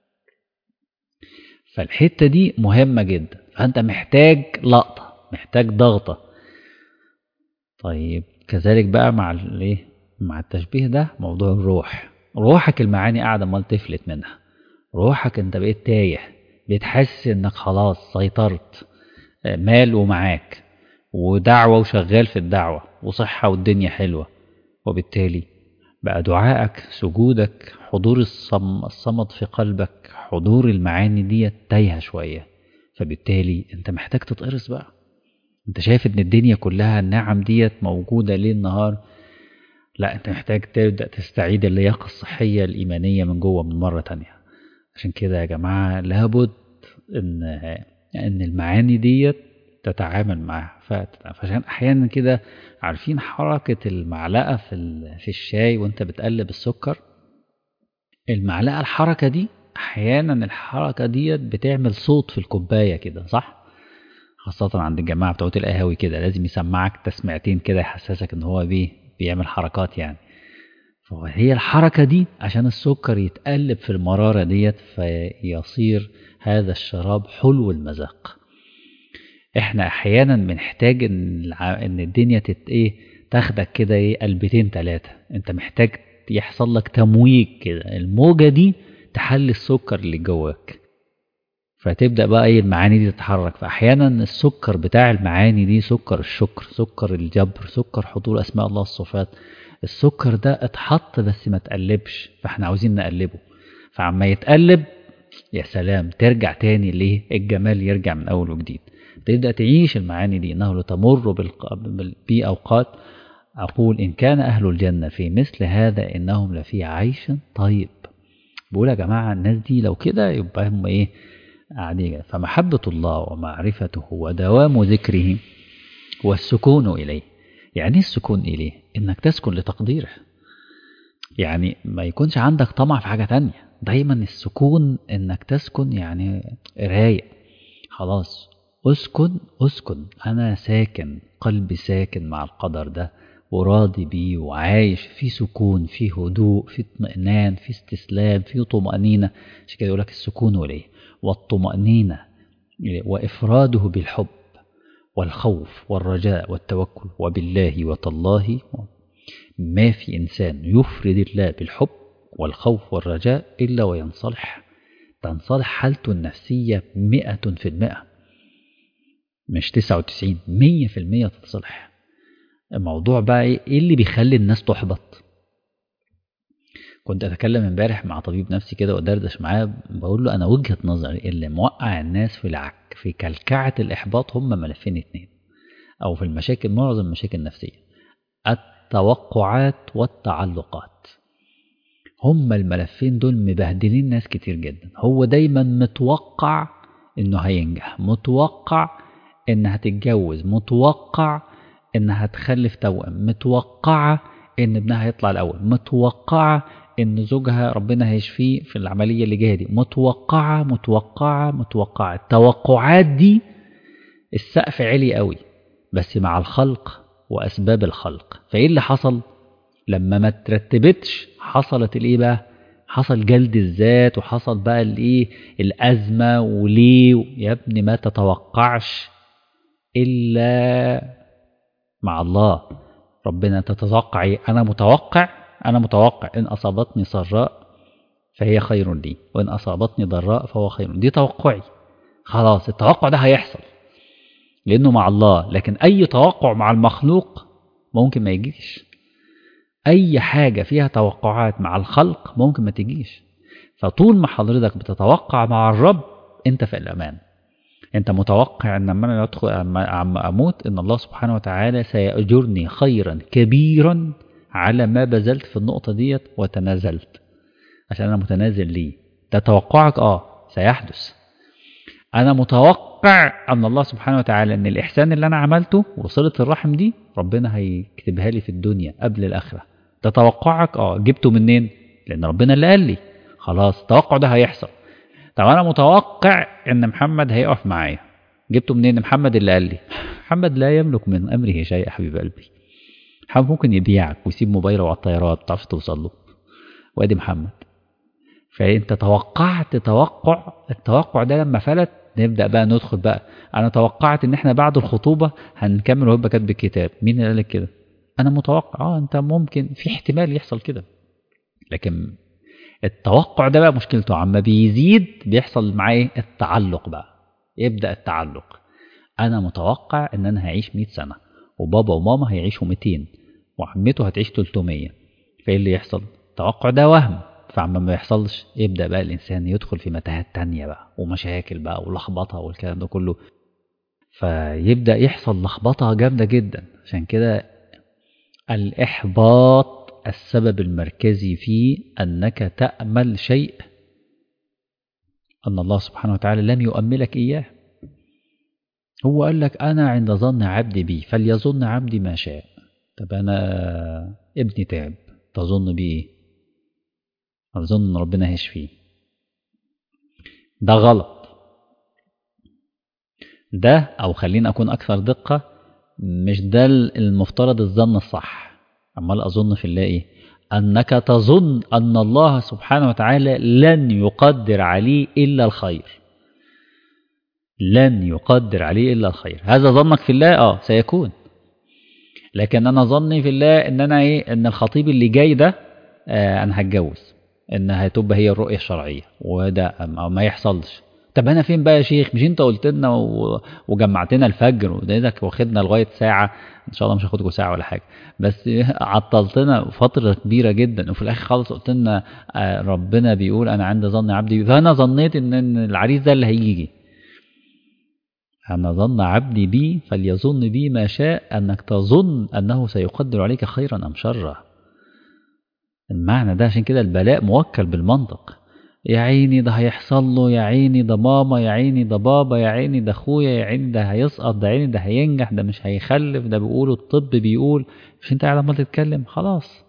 A: فالحتة دي مهمة جدا، فانت محتاج لقطة، محتاج ضغطة. طيب كذلك بقى مع الايه مع التشبيه ده موضوع الروح. روحك المعاني قاعدة امال تفلت منها. روحك انت بقيت تايه، بتحس انك خلاص سيطرت، مال ومعاك ودعوة وشغال في الدعوة وصحة والدنيا حلوة، وبالتالي بقى دعائك سجودك حضور الصم الصمد في قلبك، حضور المعاني دي تايهة شوية. فبالتالي انت محتاج تتقرص بقى. انت شايف ان الدنيا كلها النعم ديت موجودة ليل نهار، لا انت محتاج تبدأ تستعيد اللياقة الصحية الإيمانية من جوه من مرة تانية. عشان كده يا جماعة لابد ان ان المعاني ديت تتعامل معها. فعشان أحيانا كده عارفين حركة المعلقة في في الشاي وانت بتقلب السكر، المعلقة الحركة دي أحيانا الحركة دي بتعمل صوت في الكوباية كده، صح؟ خاصة عند الجماعة بتوع القهاوي كده لازم يسمعك تسمعتين كده يحسسك ان هو بيه بيعمل حركات يعني. فهي الحركة دي عشان السكر يتقلب في المرارة ديت فيصير هذا الشراب حلو المذاق. احنا احيانا بنحتاج ان ان الدنيا تت ايه تاخدك كده ايه قلبتين ثلاثة، انت محتاج يحصل لك تمويج كده، الموجة دي تحلي السكر اللي جواك، فتبدأ بقى ايه المعاني دي تتحرك. فأحيانا السكر بتاع المعاني دي سكر الشكر، سكر الجبر، سكر حضور أسماء الله الصفات، السكر ده اتحط بس ما تقلبش، فاحنا عاوزين نقلبه. فعما يتقلب يا سلام ترجع تاني ليه الجمال يرجع من أول وجديد، تبدأ تعيش المعاني دي. إنه لتمر بأوقات أقول إن كان أهل الجنة في مثل هذا إنهم لفي عيش طيب. بقول يا جماعة الناس دي لو كده يبقى هم إيه قاعدين. فمحبة الله ومعرفته ودوام ذكره والسكون إليه. يعني السكون إليه إنك تسكن لتقديره، يعني ما يكونش عندك طمع في حاجة تانية، دايما السكون إنك تسكن يعني رايق خلاص. أسكن أسكن أنا ساكن، قلبي ساكن مع القدر ده وراضي بيه وعايش في سكون، في هدوء، في اطمئنان، في استسلام، في طمأنينة. عشان كده يقول لك السكون إليه والطمأنينة وإفراده بالحب والخوف والرجاء والتوكل. وبالله وتالله ما في إنسان يفرد الله بالحب والخوف والرجاء إلا وينصلح، تنصلح حالته النفسية مئة في المئة، مش تسعة وتسعين، مية في المية تتصلح. الموضوع بقى إيه اللي بيخلي الناس تحبط؟ كنت أتكلم امبارح مع طبيب نفسي كده ودردش معاه، بقول له أنا وجهة نظري اللي موقع الناس في العك في كلكعة الإحباط هم ملفين اتنين، أو في المشاكل معظم المشاكل النفسية، التوقعات والتعلقات. هم الملفين دول مبهدلين ناس كتير جدا. هو دايما متوقع إنه هينجح، متوقع إنها هتتجوز، متوقع إنها هتخلف توأم، متوقعة إن ابنها هيطلع الأول، متوقعة إن زوجها ربنا هيشفيه في العملية اللي جاية دي، متوقعة متوقعة متوقعة. التوقعات دي السقف عالي قوي بس مع الخلق وأسباب الخلق. فإيه اللي حصل؟ لما ما ترتبتش حصلت الإيه بقى؟ حصل جلد الذات، وحصل بقى الإيه الأزمة. وليه يا ابني ما تتوقعش إلا مع الله. ربنا تتوقع إيه؟ أنا متوقع أنا متوقع إن أصابتني سراء فهي خير لي وإن أصابتني ضراء فهو خير. دي توقعي خلاص، التوقع ده هيحصل لأنه مع الله. لكن أي توقع مع المخلوق ممكن ما يجيش، أي حاجة فيها توقعات مع الخلق ممكن ما تجيش. فطول ما حضرتك بتتوقع مع الرب أنت في الأمان. أنت متوقع أن لما أنا أدخل عم أموت إن الله سبحانه وتعالى سيأجرني خيرا كبيرا على ما بذلت في النقطة ديت وتنازلت، عشان أنا متنازل ليه. ده توقعك آه سيحدث. أنا متوقع أن الله سبحانه وتعالى أن الإحسان اللي أنا عملته وصلة الرحم دي ربنا هيكتبها لي في الدنيا قبل الآخرة. ده توقعك آه جبته منين؟ لأن ربنا اللي قال لي خلاص التوقع ده هيحصل. طب أنا متوقع أن محمد هيقف معايا، جبته منين؟ محمد اللي قال لي. محمد لا يملك من أمره شيء يا حبيب قلبي. محمد ممكن يبيعك ويسيب موبايله وعلى الطيارات ما تعرفش توصل له، وادي محمد. فأنت توقعت توقع، التوقع ده لما فلت نبدأ بقى ندخل بقى. أنا توقعت إن إحنا بعد الخطوبة هنكمل وهبقى كاتب الكتاب. مين اللي قال لك كده؟ أنا متوقع. آه أنت ممكن في احتمال يحصل كده، لكن التوقع ده بقى مشكلته عما بيزيد بيحصل معاه التعلق بقى. يبدأ التعلق. أنا متوقع إن أنا هعيش مئة سنة وبابا وماما هيعيشوا مئتين وعمته هتعيش ثلاثمية. فإيه اللي يحصل؟ التوقع ده وهم. فعما ما يحصلش يبدأ بقى الإنسان يدخل في متاهات تانية بقى ومشاكل بقى ولخبطة والكلام ده كله. فيبدأ يحصل لخبطة جامدة جدا. عشان كده الإحباط السبب المركزي فيه أنك تأمل شيء أن الله سبحانه وتعالى لم يؤملك إياه. هو قال لك أنا عند ظن عبدي بي فليظن عبدي ما شاء. طب أنا ابني تعب، تظن بيه إيه؟ أظن إن ربنا هيشفيه. ده غلط. ده أو خليني أكون أكثر دقة، مش ده المفترض الظن الصح. أمال أظن في الله إيه؟ أنك تظن أن الله سبحانه وتعالى لن يقدر عليه إلا الخير، لن يقدر عليه إلا الخير. هذا ظنك في الله آه سيكون. لكن أنا ظني في الله إن أنا إيه، إن الخطيب اللي جاي ده آه أنا هتجوز، إن هتبقى هي الرؤية الشرعية، وده ما يحصلش. طب أنا فين بقى يا شيخ؟ مش أنت قلت لنا و... وجمعتنا الفجر وإيدك واخدنا لغاية ساعة، إن شاء الله مش هاخدكوا ساعة ولا حاجة، بس عطلتنا فترة كبيرة جدا، وفي الآخر خالص قلت لنا آه ربنا بيقول أنا عند ظن عبدي، فأنا ظنيت إن العريس ده اللي هيجي. أنا ظن عبدي بي فليظن بي ما شاء، أنك تظن أنه سيقدر عليك خيرا أم شرا. المعنى ده عشان كده البلاء موكل بالمنطق. يا عيني ده هيحصل له، يا عيني ده ماما، يا عيني ده بابا، يا عيني ده اخويا، يا عيني ده هيسقط، ده عيني ده هينجح، ده مش هيخلف، ده بيقولوا الطب بيقول. مش انت قاعد عمال تتكلم خلاص.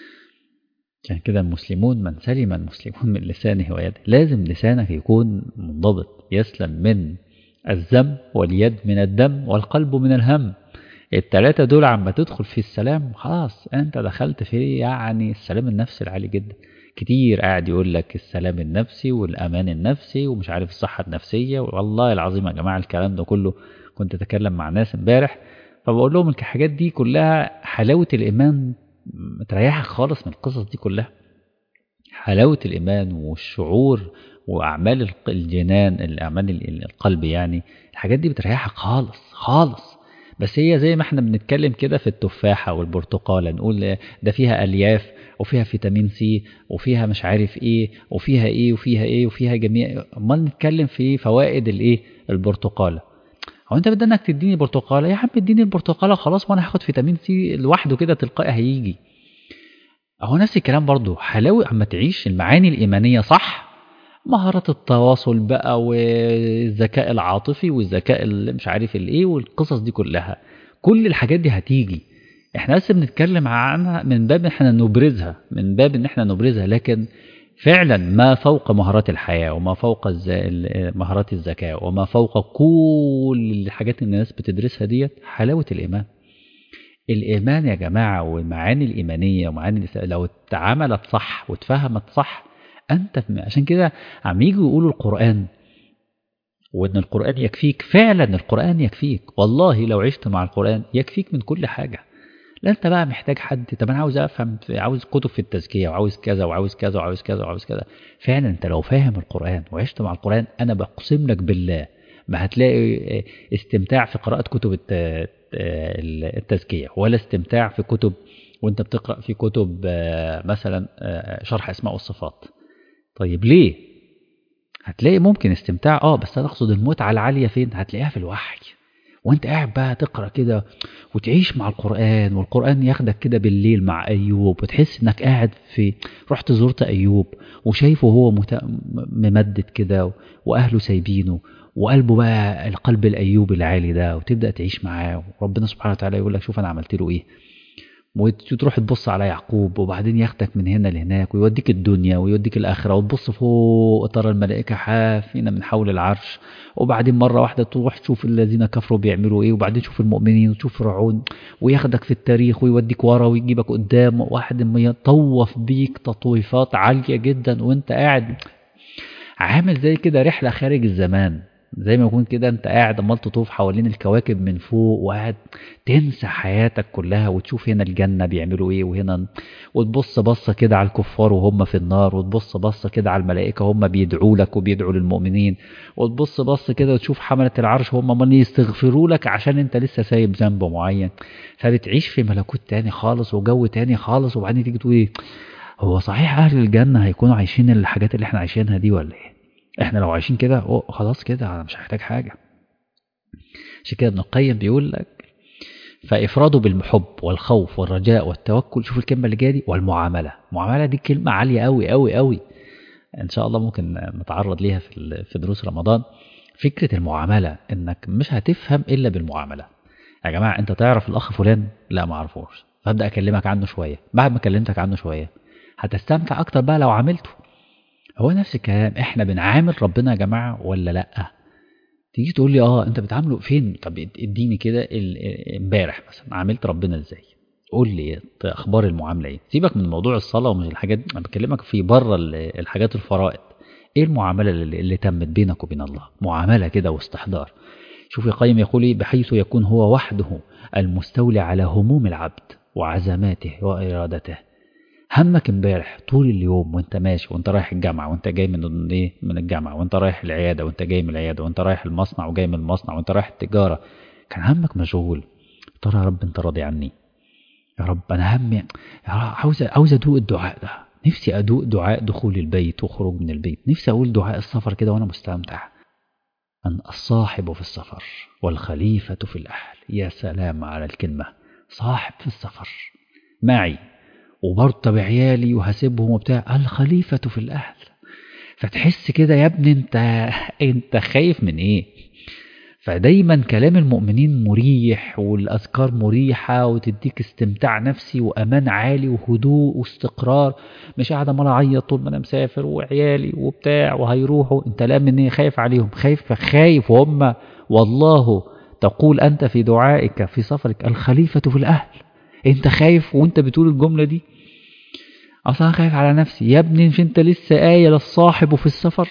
A: عشان كده المسلمون من سلم المسلمون من لسانه ويده. لازم لسانك يكون منضبط، يسلم من الذم واليد من الدم والقلب من الهم. التلاتة دول عما تدخل في السلام خلاص انت دخلت في يعني السلام النفسي العالي جدا. كتير قاعد يقول لك السلام النفسي والأمان النفسي ومش عارف الصحة النفسية، والله العظيم يا جماعة الكلام ده كله كنت أتكلم مع ناس امبارح فبقول لهم الحاجات دي كلها حلاوة الإيمان متريحك خالص من القصص دي كلها. حلاوة الإيمان والشعور وأعمال الجنان، الأعمال القلب يعني، الحاجات دي بتريحك خالص خالص. بس هي زي ما احنا بنتكلم كده في التفاحة والبرتقالة، نقول ده فيها ألياف وفيها فيتامين سي وفيها مش عارف ايه وفيها ايه وفيها ايه وفيها جميع، امال نتكلم في فوائد الايه البرتقالة. هو انت بدك تديني برتقالة؟ يا عم اديني البرتقالة خلاص وانا هاخد فيتامين سي لوحده كده تلقائي هيجي. اهو نفس الكلام برضو، حلاوة اما تعيش المعاني الإيمانية صح، مهارات التواصل بقى والذكاء العاطفي والذكاء اللي مش عارف الايه والقصص دي كلها، كل الحاجات دي هتيجي. احنا بس بنتكلم عنها من باب احنا نبرزها، من باب ان احنا نبرزها، لكن فعلا ما فوق مهارات الحياة وما فوق مهارات الذكاء وما فوق كل الحاجات اللي الناس بتدرسها ديت حلاوة الإيمان. الإيمان يا جماعة والمعاني الإيمانية ومعاني لو اتعاملت صح واتفهمت صح أنت. عشان كده عم يجوا يقولوا القرآن وإن القرآن يكفيك، فعلا القرآن يكفيك والله، لو عشت مع القرآن يكفيك من كل حاجة. لا أنت بقى محتاج حد، طب أنا عاوز أفهم، عاوز كتب في التزكية وعاوز كذا وعاوز كذا وعاوز كذا وعاوز كذا. فعلا أنت لو فاهم القرآن وعشت مع القرآن أنا بقسم لك بالله ما هتلاقي استمتاع في قراءة كتب التزكية ولا استمتاع في كتب وانت بتقرأ في كتب مثلا شرح اسماء والصفات. طيب ليه؟ هتلاقي ممكن استمتاع اه بس انا اقصد المتعة العالية فين؟ هتلاقيها في الوحي، وانت قاعد بقى تقرأ كده وتعيش مع القرآن، والقرآن ياخدك كده بالليل مع أيوب وتحس انك قاعد في، رحت زرت أيوب وشايفه هو مت... ممدد كده وأهله سايبينه وقلبه بقى القلب الأيوب العالي ده، وتبدأ تعيش معاه وربنا سبحانه وتعالى يقول لك شوف أنا عملت له إيه، وتروح تبص على يعقوب وبعدين ياخدك من هنا لهناك ويوديك الدنيا ويوديك الآخرة، وتبص فوق ترى الملائكة حافين من حول العرش، وبعدين مرة واحدة تروح تشوف الذين كفروا بيعملوا إيه، وبعدين تشوف المؤمنين وتشوف فرعون، وياخدك في التاريخ ويوديك ورا ويجيبك قدام، واحد يطوف بيك تطويفات عالية جدا وانت قاعد عامل زي كده رحلة خارج الزمان، زي ما يكون كده انت قاعد عمال تطوف حوالين الكواكب من فوق وقاعد تنسى حياتك كلها وتشوف هنا الجنة بيعملوا ايه وهنا، وتبص بصة كده على الكفار وهم في النار، وتبص بصة كده على الملائكة هم بيدعوا لك وبيدعوا للمؤمنين، وتبص بصة كده وتشوف حملة العرش هم من يستغفروا لك عشان انت لسه سايب ذنب معين، فبتعيش في ملكوت تاني خالص وجو تاني خالص. وبعدين تيجي تقول ايه، هو صحيح اهل الجنة هيكونوا عايشين الحاجات اللي احنا عايشينها دي ولا ايه؟ احنا لو عايشين كده خلاص كده انا مش هحتاج حاجة. عشان كده ابن القيم بيقول لك فإفراده بالحب والخوف والرجاء والتوكل، شوف الكلمة اللي جايه دي، والمعاملة. المعاملة دي كلمة عالية قوي قوي قوي، ان شاء الله ممكن نتعرض ليها في في دروس رمضان. فكرة المعاملة انك مش هتفهم الا بالمعاملة. يا جماعة انت تعرف الاخ فلان؟ لا ما اعرفوش. فابدأ اكلمك عنه شوية، بعد ما كلمتك عنه شوية هتستمتع اكتر بقى لو عاملته. هو نفس الكلام، احنا بنعامل ربنا يا جماعة ولا لا؟ تيجي تقول لي اه انت بتعامله فين؟ طب اديني كده ال- امبارح مثلا عاملت ربنا ازاي؟ قول لي اخبار المعامله ايه. سيبك من موضوع الصلاه ومن الحاجات دي، انا بكلمك في بره ال- الحاجات الفرائض. ايه المعامله اللي, اللي تمت بينك وبين الله؟ معامله كده واستحضار. شوف يا قيم يقول ايه، بحيث يكون هو وحده المستولي على هموم العبد وعزماته وارادته. همك امبارح طول اليوم وانت ماشي، وانت رايح الجامعه وانت جاي من ايه من الجامعه، وانت رايح العياده وانت جاي من العياده، وانت رايح المصنع وجاي من المصنع، وانت رايح التجاره، كان همك مشغول. ترى يا رب انت راضي عني؟ يا رب انا همي يا رب عاوز عاوز ادوق الدعاء ده، نفسي ادوق دعاء دخول البيت وخروج من البيت، نفسي اقول دعاء السفر كده وانا مستمتع. ان الصاحب في السفر والخليفه في الاهل. يا سلام على الكلمه، صاحب في السفر معي وبرضه بعيالي وهسيبهم وبتاع، الخليفة في الأهل. فتحس كده يا ابني انت انت خايف من ايه؟ فدايما كلام المؤمنين مريح، والأذكار مريحة وتديك استمتاع نفسي وأمان عالي وهدوء واستقرار. مش قاعد عمال أعيط طول ما أنا مسافر وعيالي وبتاع وهيروحوا. أنت لا من ايه خايف عليهم؟ خايف خايف وهم. والله تقول أنت في دعائك في سفرك الخليفة في الأهل. أنت خايف وأنت بتقول الجملة دي؟ أصلا خايف على نفسي يا ابني، مش أنت لسه آية للصاحب في السفر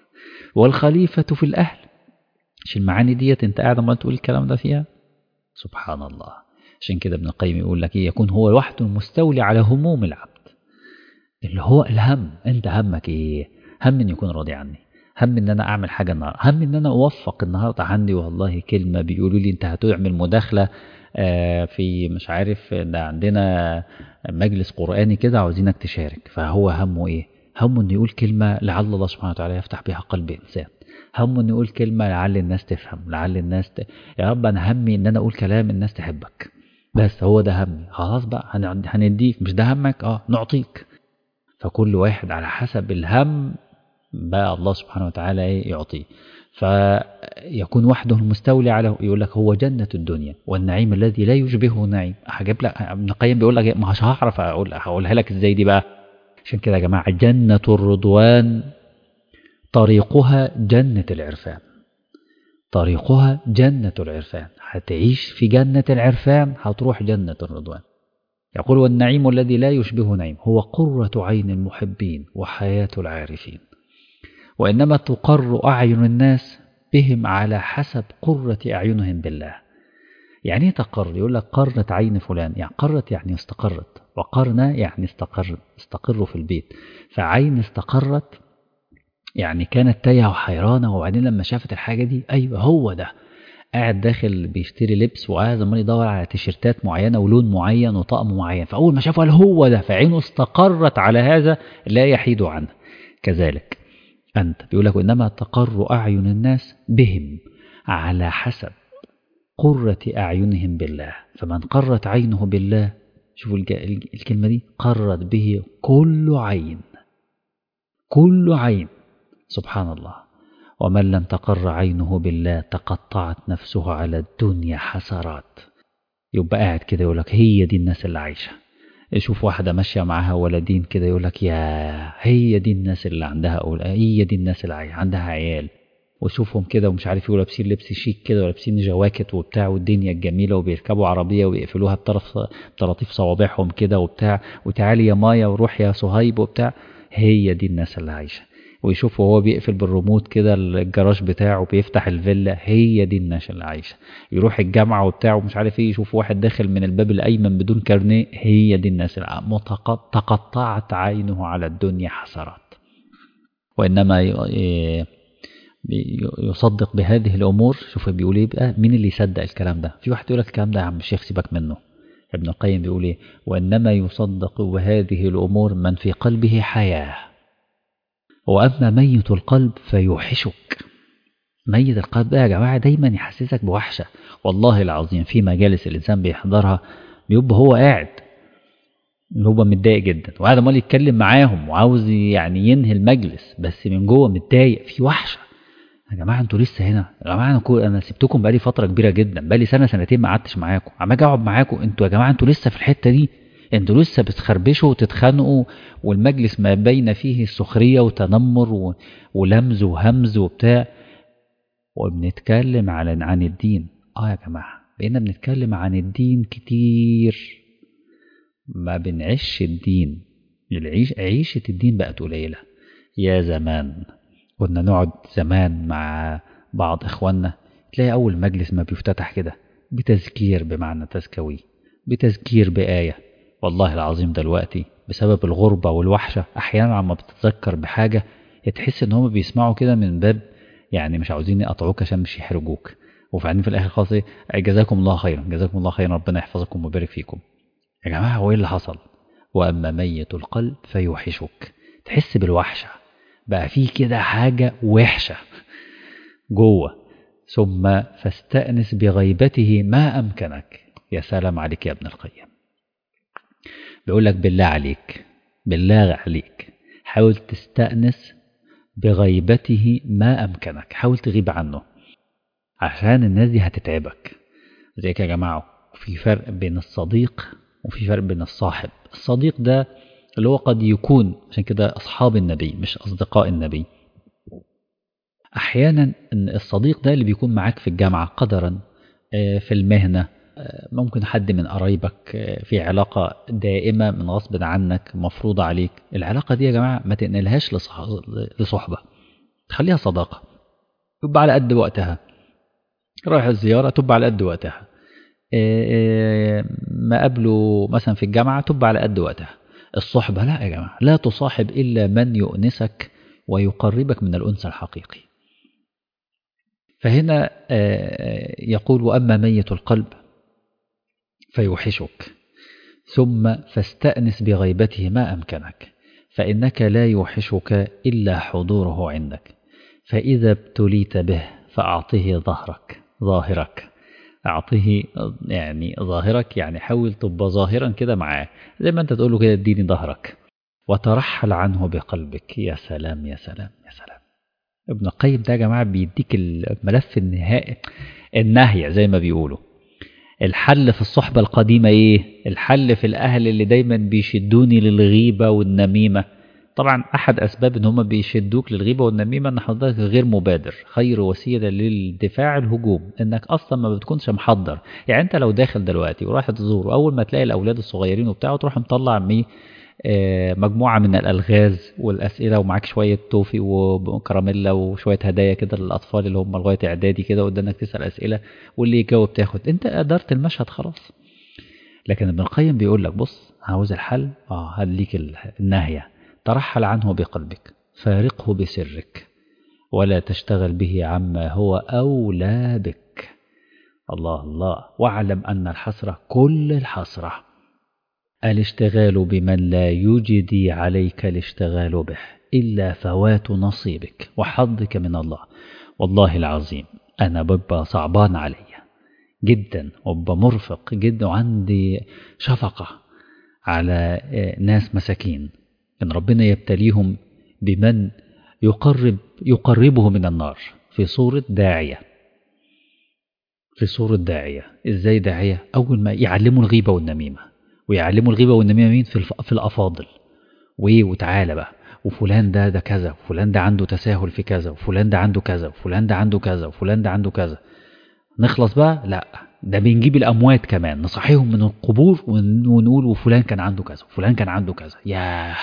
A: والخليفة في الأهل؟ مش المعاني ديت أنت قاعد ما تقول الكلام ده فيها؟ سبحان الله. عشان كده ابن القيم يقول لك إيه، يكون هو وحده المستولي على هموم العبد، اللي هو الهم. أنت همك إيه؟ هم إن يكون راضي عني، هم إن أنا أعمل حاجة النهاردة، هم إن أنا أوفق النهاردة. عندي والله كلمة بيقولوا لي أنت هتعمل مداخلة آه في مش عارف ده عندنا مجلس قرآني كده عاوزينك تشارك. فهو همه إيه؟ همه إنه يقول كلمة لعل الله سبحانه وتعالى يفتح بها قلب إنسان. همه إنه يقول كلمة لعل الناس تفهم، لعل الناس ت... يا رب أنا همي إن أنا أقول كلام الناس تحبك، بس هو ده همي. خلاص بقى هن- هنديك. مش ده همك؟ اه نعطيك. فكل واحد على حسب الهم بقى الله سبحانه وتعالى ايه يعطيه. فيكون وحده المستولي على، يقول لك هو جنة الدنيا والنعيم الذي لا يشبهه نعيم. هجيب لك ابن القيم بيقول لك ما مش هعرف اقول هقولها لك ازاي دي بقى. عشان كده يا جماعة جنة الرضوان طريقها جنة العرفان. طريقها جنة العرفان، هتعيش في جنة العرفان هتروح جنة الرضوان. يقول والنعيم الذي لا يشبه نعيم هو قرة عين المحبين وحياة العارفين. وإنما تقر أعين الناس بهم على حسب قرة أعينهم بالله. يعني ايه تقر؟ يقول لك قرت عين فلان، يعني قرت يعني استقرت، وقرنا يعني استقرت، استقروا في البيت. فعين استقرت يعني كانت تايهة وحيرانة، وبعدين لما شافت الحاجة دي أيوة هو ده. قاعد داخل بيشتري لبس وقاعد عمال يدور على تيشيرتات معينة ولون معين وطقم معين، فأول ما شافه قال هو ده، فعينه استقرت على هذا لا يحيد عنه. كذلك أنت بيقول لك إنما تقر أعين الناس بهم على حسب قرة أعينهم بالله. فمن قرت عينه بالله، شوفوا الكلمة دي، قرت به كل عين، كل عين. سبحان الله. ومن لم تقر عينه بالله تقطعت نفسه على الدنيا حسرات. يبقى قاعد كده يقول لك هي دي الناس اللي عايشة. يشوف واحدة ماشية معاها ولدين كده يقول لك يا هي دي الناس اللي عندها أول، هي دي الناس اللي عندها عيال. وشوفهم كده ومش عارف يقولوا لابسين لبس شيك كده ولابسين جواكت وبتاع والدنيا الجميلة، وبيركبوا عربية ويقفلوها بطرف بطراطيف صوابعهم كده وبتاع، وتعالي يا مايا وروح يا صهيب وبتاع. هي دي الناس اللي عايشة. ويشوف وهو بيقفل بالريموت كده الجراج بتاعه بيفتح الفيلا، هي دي الناس اللي عايشة. يروح الجامعة وبتاعه مش عارف ايه، يشوف واحد داخل من الباب الأيمن بدون كارنيه، هي دي الناس اللي متقط... تقطعت عينه على الدنيا حسرات. وإنما ي... يصدق بهذه الأمور. شوف بيقول ايه بقى، مين اللي يصدق الكلام ده؟ في واحد يقول لك الكلام ده يا عم الشيخ سيبك منه. ابن القيم بيقول ايه، وإنما يصدق بهذه الأمور من في قلبه حياة. وأما ميت القلب فيوحشك. ميت القلب ده يا جماعة دايما يحسسك بوحشة. والله العظيم في مجالس الإنسان بيحضرها بيبقى هو قاعد هو متضايق جدا، وقاعد عمال يتكلم معاهم وعاوز يعني ينهي المجلس، بس من جوه متضايق في وحشة. يا جماعه انتوا لسه هنا، يا جماعه انا كو- انا سبتكم بقالي فتره كبيره جدا، بقالي سنه سنتين ما قعدتش معاكم، عم اجي اقعد معاكم انتوا يا جماعه انتوا لسه في الحته دي، انتوا لسه بتخربشوا وتتخانقوا، والمجلس ما بين فيه سخريه وتنمر و... ولمز وهمز وبتاع، وبنتكلم على عن الدين. اه يا جماعه بقينا بنتكلم عن الدين كتير، ما بنعيش الدين. العيش عيشه الدين بقت قليله. يا زمان كنا نقعد زمان مع بعض إخواننا، تلاقي أول مجلس ما بيفتتح كده بتذكير بمعنى تزكوي، بتذكير بآية. والله العظيم دلوقتي بسبب الغربة والوحشة أحيانا عما بتتذكر بحاجة تحس إن هم بيسمعوا كده من باب يعني مش عاوزين يقطعوك عشان مش يحرجوك، وبعدين في الآخر خلاص إيه، جزاكم الله خيرا جزاكم الله خيرا ربنا يحفظكم ويبارك فيكم. يا جماعة هو إيه اللي حصل؟ وأما ميت القلب فيوحشك، تحس بالوحشة، بقى فيه كده حاجة وحشة جوه. ثم فاستأنس بغيبته ما أمكنك. يا سلام عليك يا ابن القيم، بيقول لك بالله عليك، بالله عليك حاول تستأنس بغيبته ما أمكنك، حاول تغيب عنه عشان الناس دي هتتعبك. زي كده يا جماعة في فرق بين الصديق وفي فرق بين الصاحب. الصديق ده اللي هو قد يكون، عشان كده أصحاب النبي مش أصدقاء النبي. أحيانا إن الصديق ده اللي بيكون معاك في الجامعة قدرا، آه، في المهنة، آه، ممكن حد من قرايبك، آه، في علاقة دائمة من غصب عنك مفروضة عليك. العلاقة دي يا جماعة ما تنقلهاش لصح- لصحبة، تخليها صداقة، تبقى على قد وقتها. رايح الزيارة تبقى على قد وقتها، آه، آه، ما قابله مثلا في الجامعة تبقى على قد وقتها. الصحبة لا يا جماعة، لا تصاحب إلا من يؤنسك ويقربك من الأنس الحقيقي. فهنا آه، يقول وأما ميت القلب فيوحشك، ثم فاستأنس بغيبته ما أمكنك، فإنك لا يوحشك إلا حضوره عندك، فإذا ابتليت به فأعطه ظهرك ظاهرك أعطيه يعني ظاهرك، يعني حاول تبقى ظاهرا كده معاه، زي ما أنت تقول له كده اديني ظهرك، وترحل عنه بقلبك. يا سلام يا سلام يا سلام. ابن القيم ده يا جماعة بيديك الملف النهائي، النهية زي ما بيقولوا. الحل في الصحبة القديمة ايه؟ الحل في الأهل اللي دايما بيشدوني للغيبة والنميمة. طبعا أحد أسباب إن هم بيشدوك للغيبة والنميمة إن حضرتك غير مبادر. خير وسيلة للدفاع الهجوم، إنك أصلا ما بتكونش محضر. يعني أنت لو داخل دلوقتي ورايح تزور، وأول ما تلاقي الأولاد الصغيرين وبتاع تروح مطلع مي آه، مجموعة من الألغاز والأسئلة، ومعاك شوية توفي وكراميلا وشوية هدايا كده للأطفال اللي هم لغاية إعدادي كده، قدامك تسأل أسئلة واللي يجاوب تاخد، أنت أدرت المشهد خلاص. لكن ابن القيم بيقول لك بص، عاوز الحل، اه هديك الناهية. ترحل عنه بقلبك، فارقه بسرك، ولا تشتغل به عما هو أولى بك. الله الله. واعلم أن الحسرة كل الحسرة الاشتغال بمن لا يجدي عليك الاشتغال به إلا فوات نصيبك وحظك من الله. والله العظيم أنا ببقى صعبان علي جدا، وببقى مرفق جدا، وعندي شفقة على ناس مساكين إن ربنا يبتليهم بمن يقرب يقربه من النار في صورة داعية. في صورة داعية إزاي داعية؟ أول ما يعلموا الغيبة والنميمة، ويعلموا الغيبة والنميمة مين؟ في الف... في الأفاضل. وإيه وتعالى بقى، وفلان ده ده كذا، وفلان ده عنده تساهل في كذا، وفلان ده عنده كذا، وفلان ده عنده كذا، وفلان ده عنده كذا. نخلص بقى؟ لا، ده بنجيب الأموات كمان نصحيهم من القبور ونقول وفلان كان عنده كذا، وفلان كان عنده كذا. ياه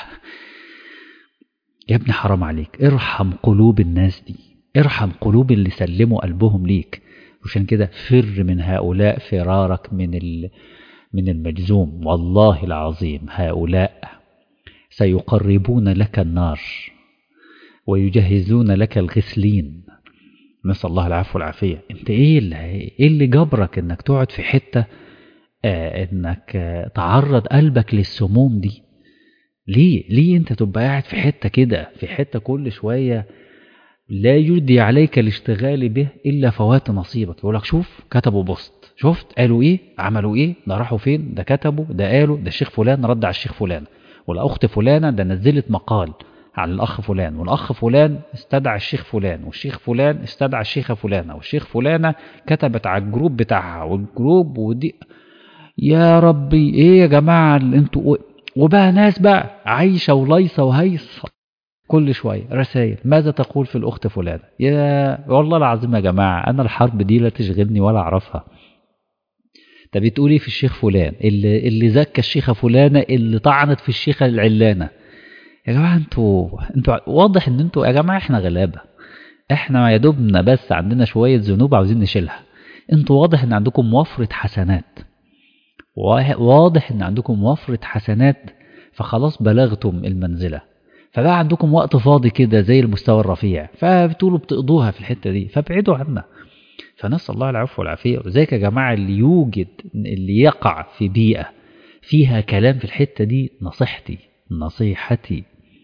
A: يا ابني حرام عليك، ارحم قلوب الناس دي، ارحم قلوب اللي سلموا قلبهم ليك. عشان كده فر من هؤلاء فرارك من ال... من المجزوم. والله العظيم هؤلاء سيقربون لك النار ويجهزون لك الغسلين، نسأل الله العفو والعافية. انت ايه اللي ايه اللي جبرك انك تقعد في حتة، آه انك آه تعرض قلبك للسموم دي؟ ليه ليه انت تبقى قاعد في حتة كده، في حتة كل شوية لا يرضي عليك الاشتغال به إلا فوات نصيبك؟ يقولك شوف كتبوا بوست، شفت قالوا ايه، عملوا ايه، ده راحوا فين، ده كتبوا، ده قالوا، ده الشيخ فلان رد على الشيخ فلان، والأخت فلانة ده نزلت مقال على الأخ فلان، والأخ فلان استدعى الشيخ فلان، والشيخ فلان استدعى الشيخة فلانة، والشيخ فلانة كتبت على الجروب بتاعها والجروب ودي. يا ربي ايه يا جماعة انتوا، وبقى ناس بقى عايشة وليصة وهيصة كل شوية رسائل ماذا تقول في الأخت فلانة. يا والله العظيم يا جماعة أنا الحرب دي لا تشغلني ولا أعرفها. طب بتقولي في الشيخ فلان اللي اللي زكى الشيخة فلانة اللي طعنت في الشيخة العلانة. يا جماعة انتوا انتوا واضح ان انتوا يا جماعة احنا غلابة، احنا يا دوبنا بس عندنا شوية ذنوب عاوزين نشيلها. انتوا واضح ان عندكم وفرة حسنات، واضح ان عندكم وفرة حسنات، فخلاص بلغتم المنزلة، فبقى عندكم وقت فاضي كده زي المستوى الرفيع، فبتقولوا بتقضوها في الحتة دي، فابعدوا عنا. فنسأل الله العفو والعافية. وذلك يا جماعة اللي يوجد اللي يقع في بيئة فيها كلام في الحتة دي، نصيحتي نصيحتي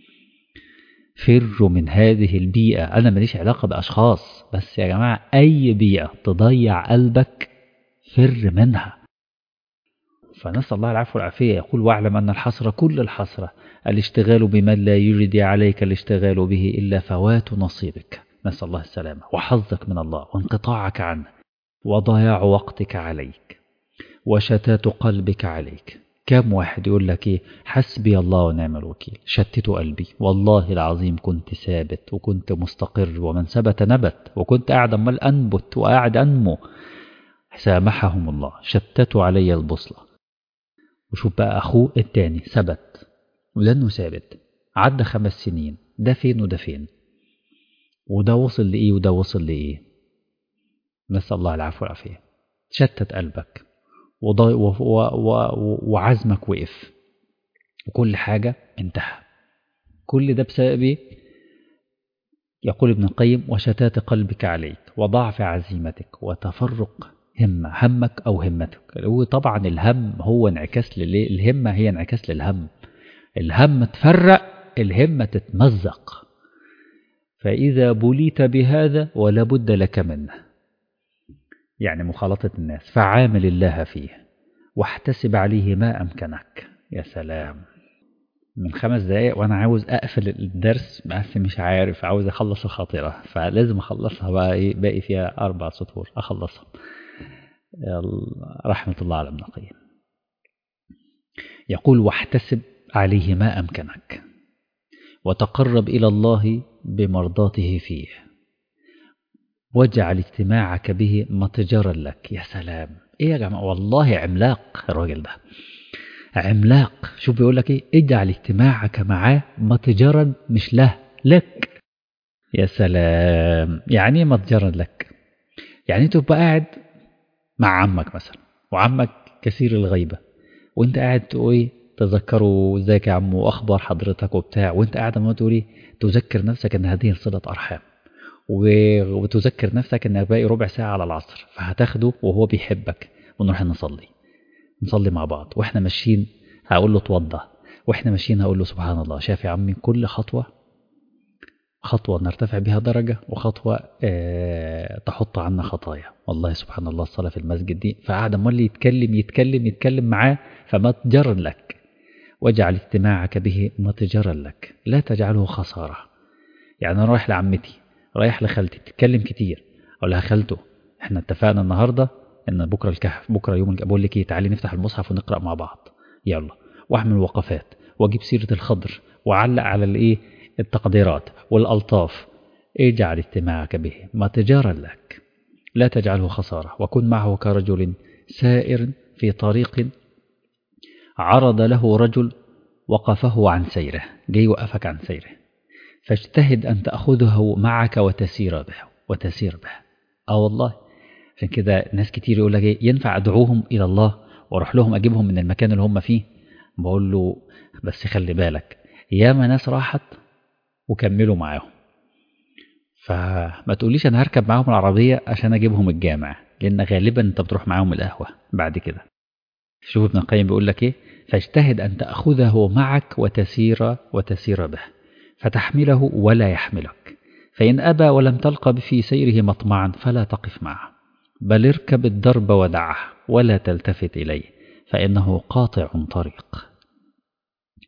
A: فروا من هذه البيئة. أنا ماليش علاقة بأشخاص، بس يا جماعة أي بيئة تضيع قلبك فر منها. فنسأل الله العفو والعافية. يقول واعلم أن الحسرة كل الحسرة الاشتغال بمن لا يجدي عليك الاشتغال به إلا فوات نصيبك، نسأل الله السلامة، وحظك من الله وانقطاعك عنه وضياع وقتك عليك وشتات قلبك عليك. كم واحد يقول لك ايه حسبي الله ونعم الوكيل، شتت قلبي، والله العظيم كنت ثابت وكنت مستقر، ومن ثبت نبت، وكنت قاعد امال انبت وقاعد انمو. سامحهم الله، شتتوا علي البوصلة. وشوف بقى اخوه التاني ثبت ولانه ثابت، عدى خمس سنين، ده فين وده فين، وده وصل لايه وده وصل لايه. نسأل الله العفو والعافية. شتت قلبك وعزمك وقف وكل حاجة انتهى. كل ده بسبب ايه؟ يقول ابن القيم وشتات قلبك عليك وضعف عزيمتك وتفرق همة همك أو همتك. وطبعا الهم هو انعكاس لليه؟ الهمة هي انعكاس للهم. الهم تفرق، الهمة تتمزق. فإذا بليت بهذا ولا بد لك منه، يعني مخالطة الناس، فعامل الله فيه واحتسب عليه ما أمكنك. يا سلام، من خمس دقايق وأنا عاوز أقفل الدرس بس مش عارف، عاوز أخلص الخاطرة، فلازم أخلصها بقى إيه، باقي فيها أربع سطور أخلصها. رحمة الله على ابن القيم. يقول واحتسب عليه ما أمكنك وتقرب إلى الله بمرضاته فيه واجعل اجتماعك به متجرا لك. يا سلام، ايه يا جماعة، والله عملاق الراجل ده، عملاق. شوف بيقول لك ايه، اجعل اجتماعك معاه متجرا مش له، لك. يا سلام، يعني ايه متجرا لك؟ يعني انت تبقى قاعد مع عمك مثلا، وعمك كثير الغيبة، وانت قاعد تقول ايه، تذكروا ازيك يا عم واخبار حضرتك وبتاع، وانت قاعد ما تقول ايه، تذكر نفسك ان هذه صلة ارحام، وتذكر نفسك انك باقي ربع ساعة على العصر، فهتاخده وهو بيحبك ونروح نصلي نصلي مع بعض. واحنا ماشيين هقول له اتوضى، واحنا ماشيين هقول له سبحان الله، شايف يا عمي كل خطوة خطوة نرتفع بها درجة، وخطوة اه تحط عنا خطايا. والله سبحان الله الصلاة في المسجد دي، فقعد امال يتكلم يتكلم يتكلم معاه، فمتجرا لك واجعل اجتماعك به متجرا لك لا تجعله خسارة. يعني انا رايح لعمتي، رايح لخالتي، بتتكلم كتير، اقول لها خالته احنا اتفقنا النهارده ان بكره الكهف، بكره يوم، بقول لك ايه، تعالي نفتح المصحف ونقرا مع بعض، يلا. واعمل وقفات واجيب سيره الخضر واعلق على الايه، التقديرات والالطاف. اجعل اجتماعك به متجارا لك لا تجعله خساره، وكن معه كرجل سائر في طريق عرض له رجل وقفه عن سيره، جاي وقفك عن سيره، فاجتهد أن تأخذه معك وتسير به وتسير به. اه والله، عشان كده ناس كتير يقول لك ايه، ينفع أدعوهم إلى الله وأروح لهم أجيبهم من المكان اللي هم فيه؟ بقول له بس خلي بالك، ياما ناس راحت وكملوا معاهم، فما تقوليش أنا هركب معاهم العربية عشان أجيبهم الجامع، لأن غالبا أنت بتروح معاهم القهوة بعد كده. شوف ابن القيم بيقول لك ايه، فاجتهد أن تأخذه معك وتسير وتسير به، فتحمله ولا يحملك، فإن أبى ولم تلقى في سيره مطمعا فلا تقف معه، بل اركب الدرب ودعه ولا تلتفت إليه، فإنه قاطع طريق.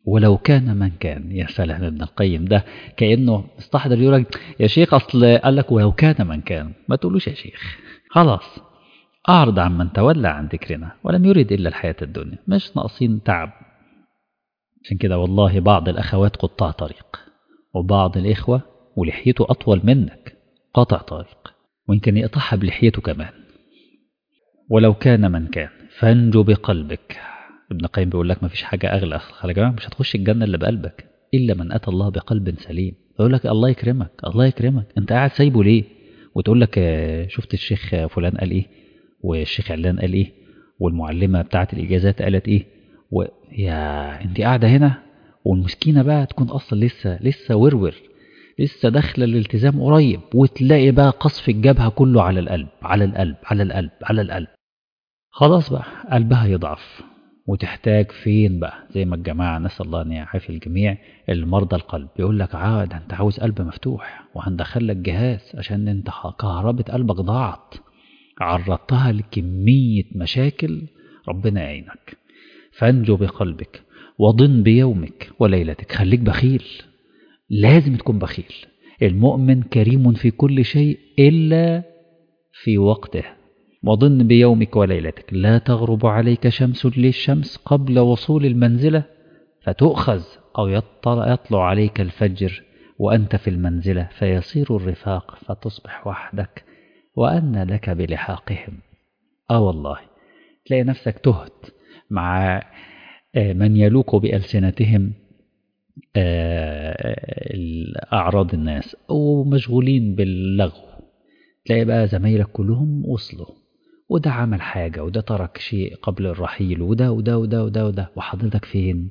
A: ولو كان من كان. يا سلام، ابن القيم ده كأنه استحضر يقول لك يا شيخ أصل قال لك ولو كان من كان، ما تقولوش يا شيخ، خلاص أعرض عن من تولى عن ذكرنا ولم يرد إلا الحياة الدنيا، مش ناقصين تعب. عشان كده والله بعض الأخوات قطاع طريق، وبعض الإخوة ولحيته أطول منك قطع طريق، ويمكن يقطعها بلحيته كمان. ولو كان من كان فانجو بقلبك. ابن القيم بيقول لك ما فيش حاجة أغلى، خلي بالك مش هتخش الجنة إلا بقلبك إلا من أتى الله بقلب سليم. يقول لك الله يكرمك الله يكرمك، أنت قاعد سايبه ليه؟ وتقول لك شفت الشيخ فلان قال إيه، والشيخ علان قال إيه، والمعلمة بتاعت الإجازات قالت إيه، ويا أنت قاعدة هنا والمسكينة بقى تكون أصلا لسه لسه ورور، لسه داخله الالتزام قريب، وتلاقي بقى قصف الجبهة كله على القلب على القلب على القلب على القلب. خلاص بقى قلبها يضعف، وتحتاج فين بقى؟ زي ما الجماعة نسأل الله أن يعافي الجميع المرضى القلب، يقول لك عاد أنت عاوز قلب مفتوح وهندخل لك جهاز عشان أنت كهربة قلبك ضاعت، عرضتها لكمية مشاكل، ربنا يعينك. فانجو بقلبك وضن بيومك وليلتك. خليك بخيل، لازم تكون بخيل. المؤمن كريم في كل شيء إلا في وقته. وضن بيومك وليلتك لا تغرب عليك شمس للشمس قبل وصول المنزلة فتؤخذ، أو يطلع, يطلع عليك الفجر وأنت في المنزلة فيصير الرفاق فتصبح وحدك وأن لك بلحاقهم. آه والله تلاقي نفسك تهت مع من يلوك بألسنتهم أعراض الناس ومشغولين باللغو. تلاقي بقى زمايلك كلهم وصلوا، وده عمل حاجة وده ترك شيء قبل الرحيل وده وده وده وده وده، وحضرتك فين؟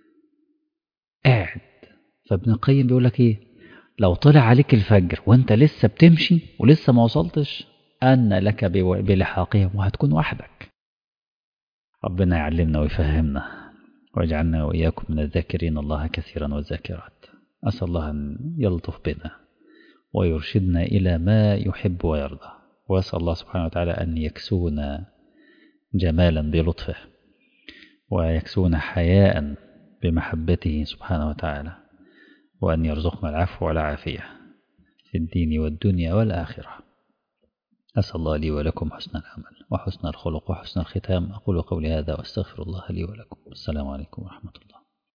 A: قاعد. فابن القيم بيقولك ايه؟ لو طلع عليك الفجر وانت لسه بتمشي ولسه ما وصلتش أن لك بلحاقهم، وهتكون وحدك. ربنا يعلمنا ويفهمنا واجعلنا وإياكم من الذاكرين الله كثيرا والذاكرات. أسأل الله أن يلطف بنا ويرشدنا إلى ما يحب ويرضى، وأسأل الله سبحانه وتعالى أن يكسونا جمالا بلطفه ويكسونا حياء بمحبته سبحانه وتعالى، وأن يرزقنا العفو والعافية في الدين والدنيا والآخرة. أسأل الله لي ولكم حسن العمل وحسن الخلق وحسن الختام. أقول قولي هذا وأستغفر الله لي ولكم. السلام عليكم ورحمة الله.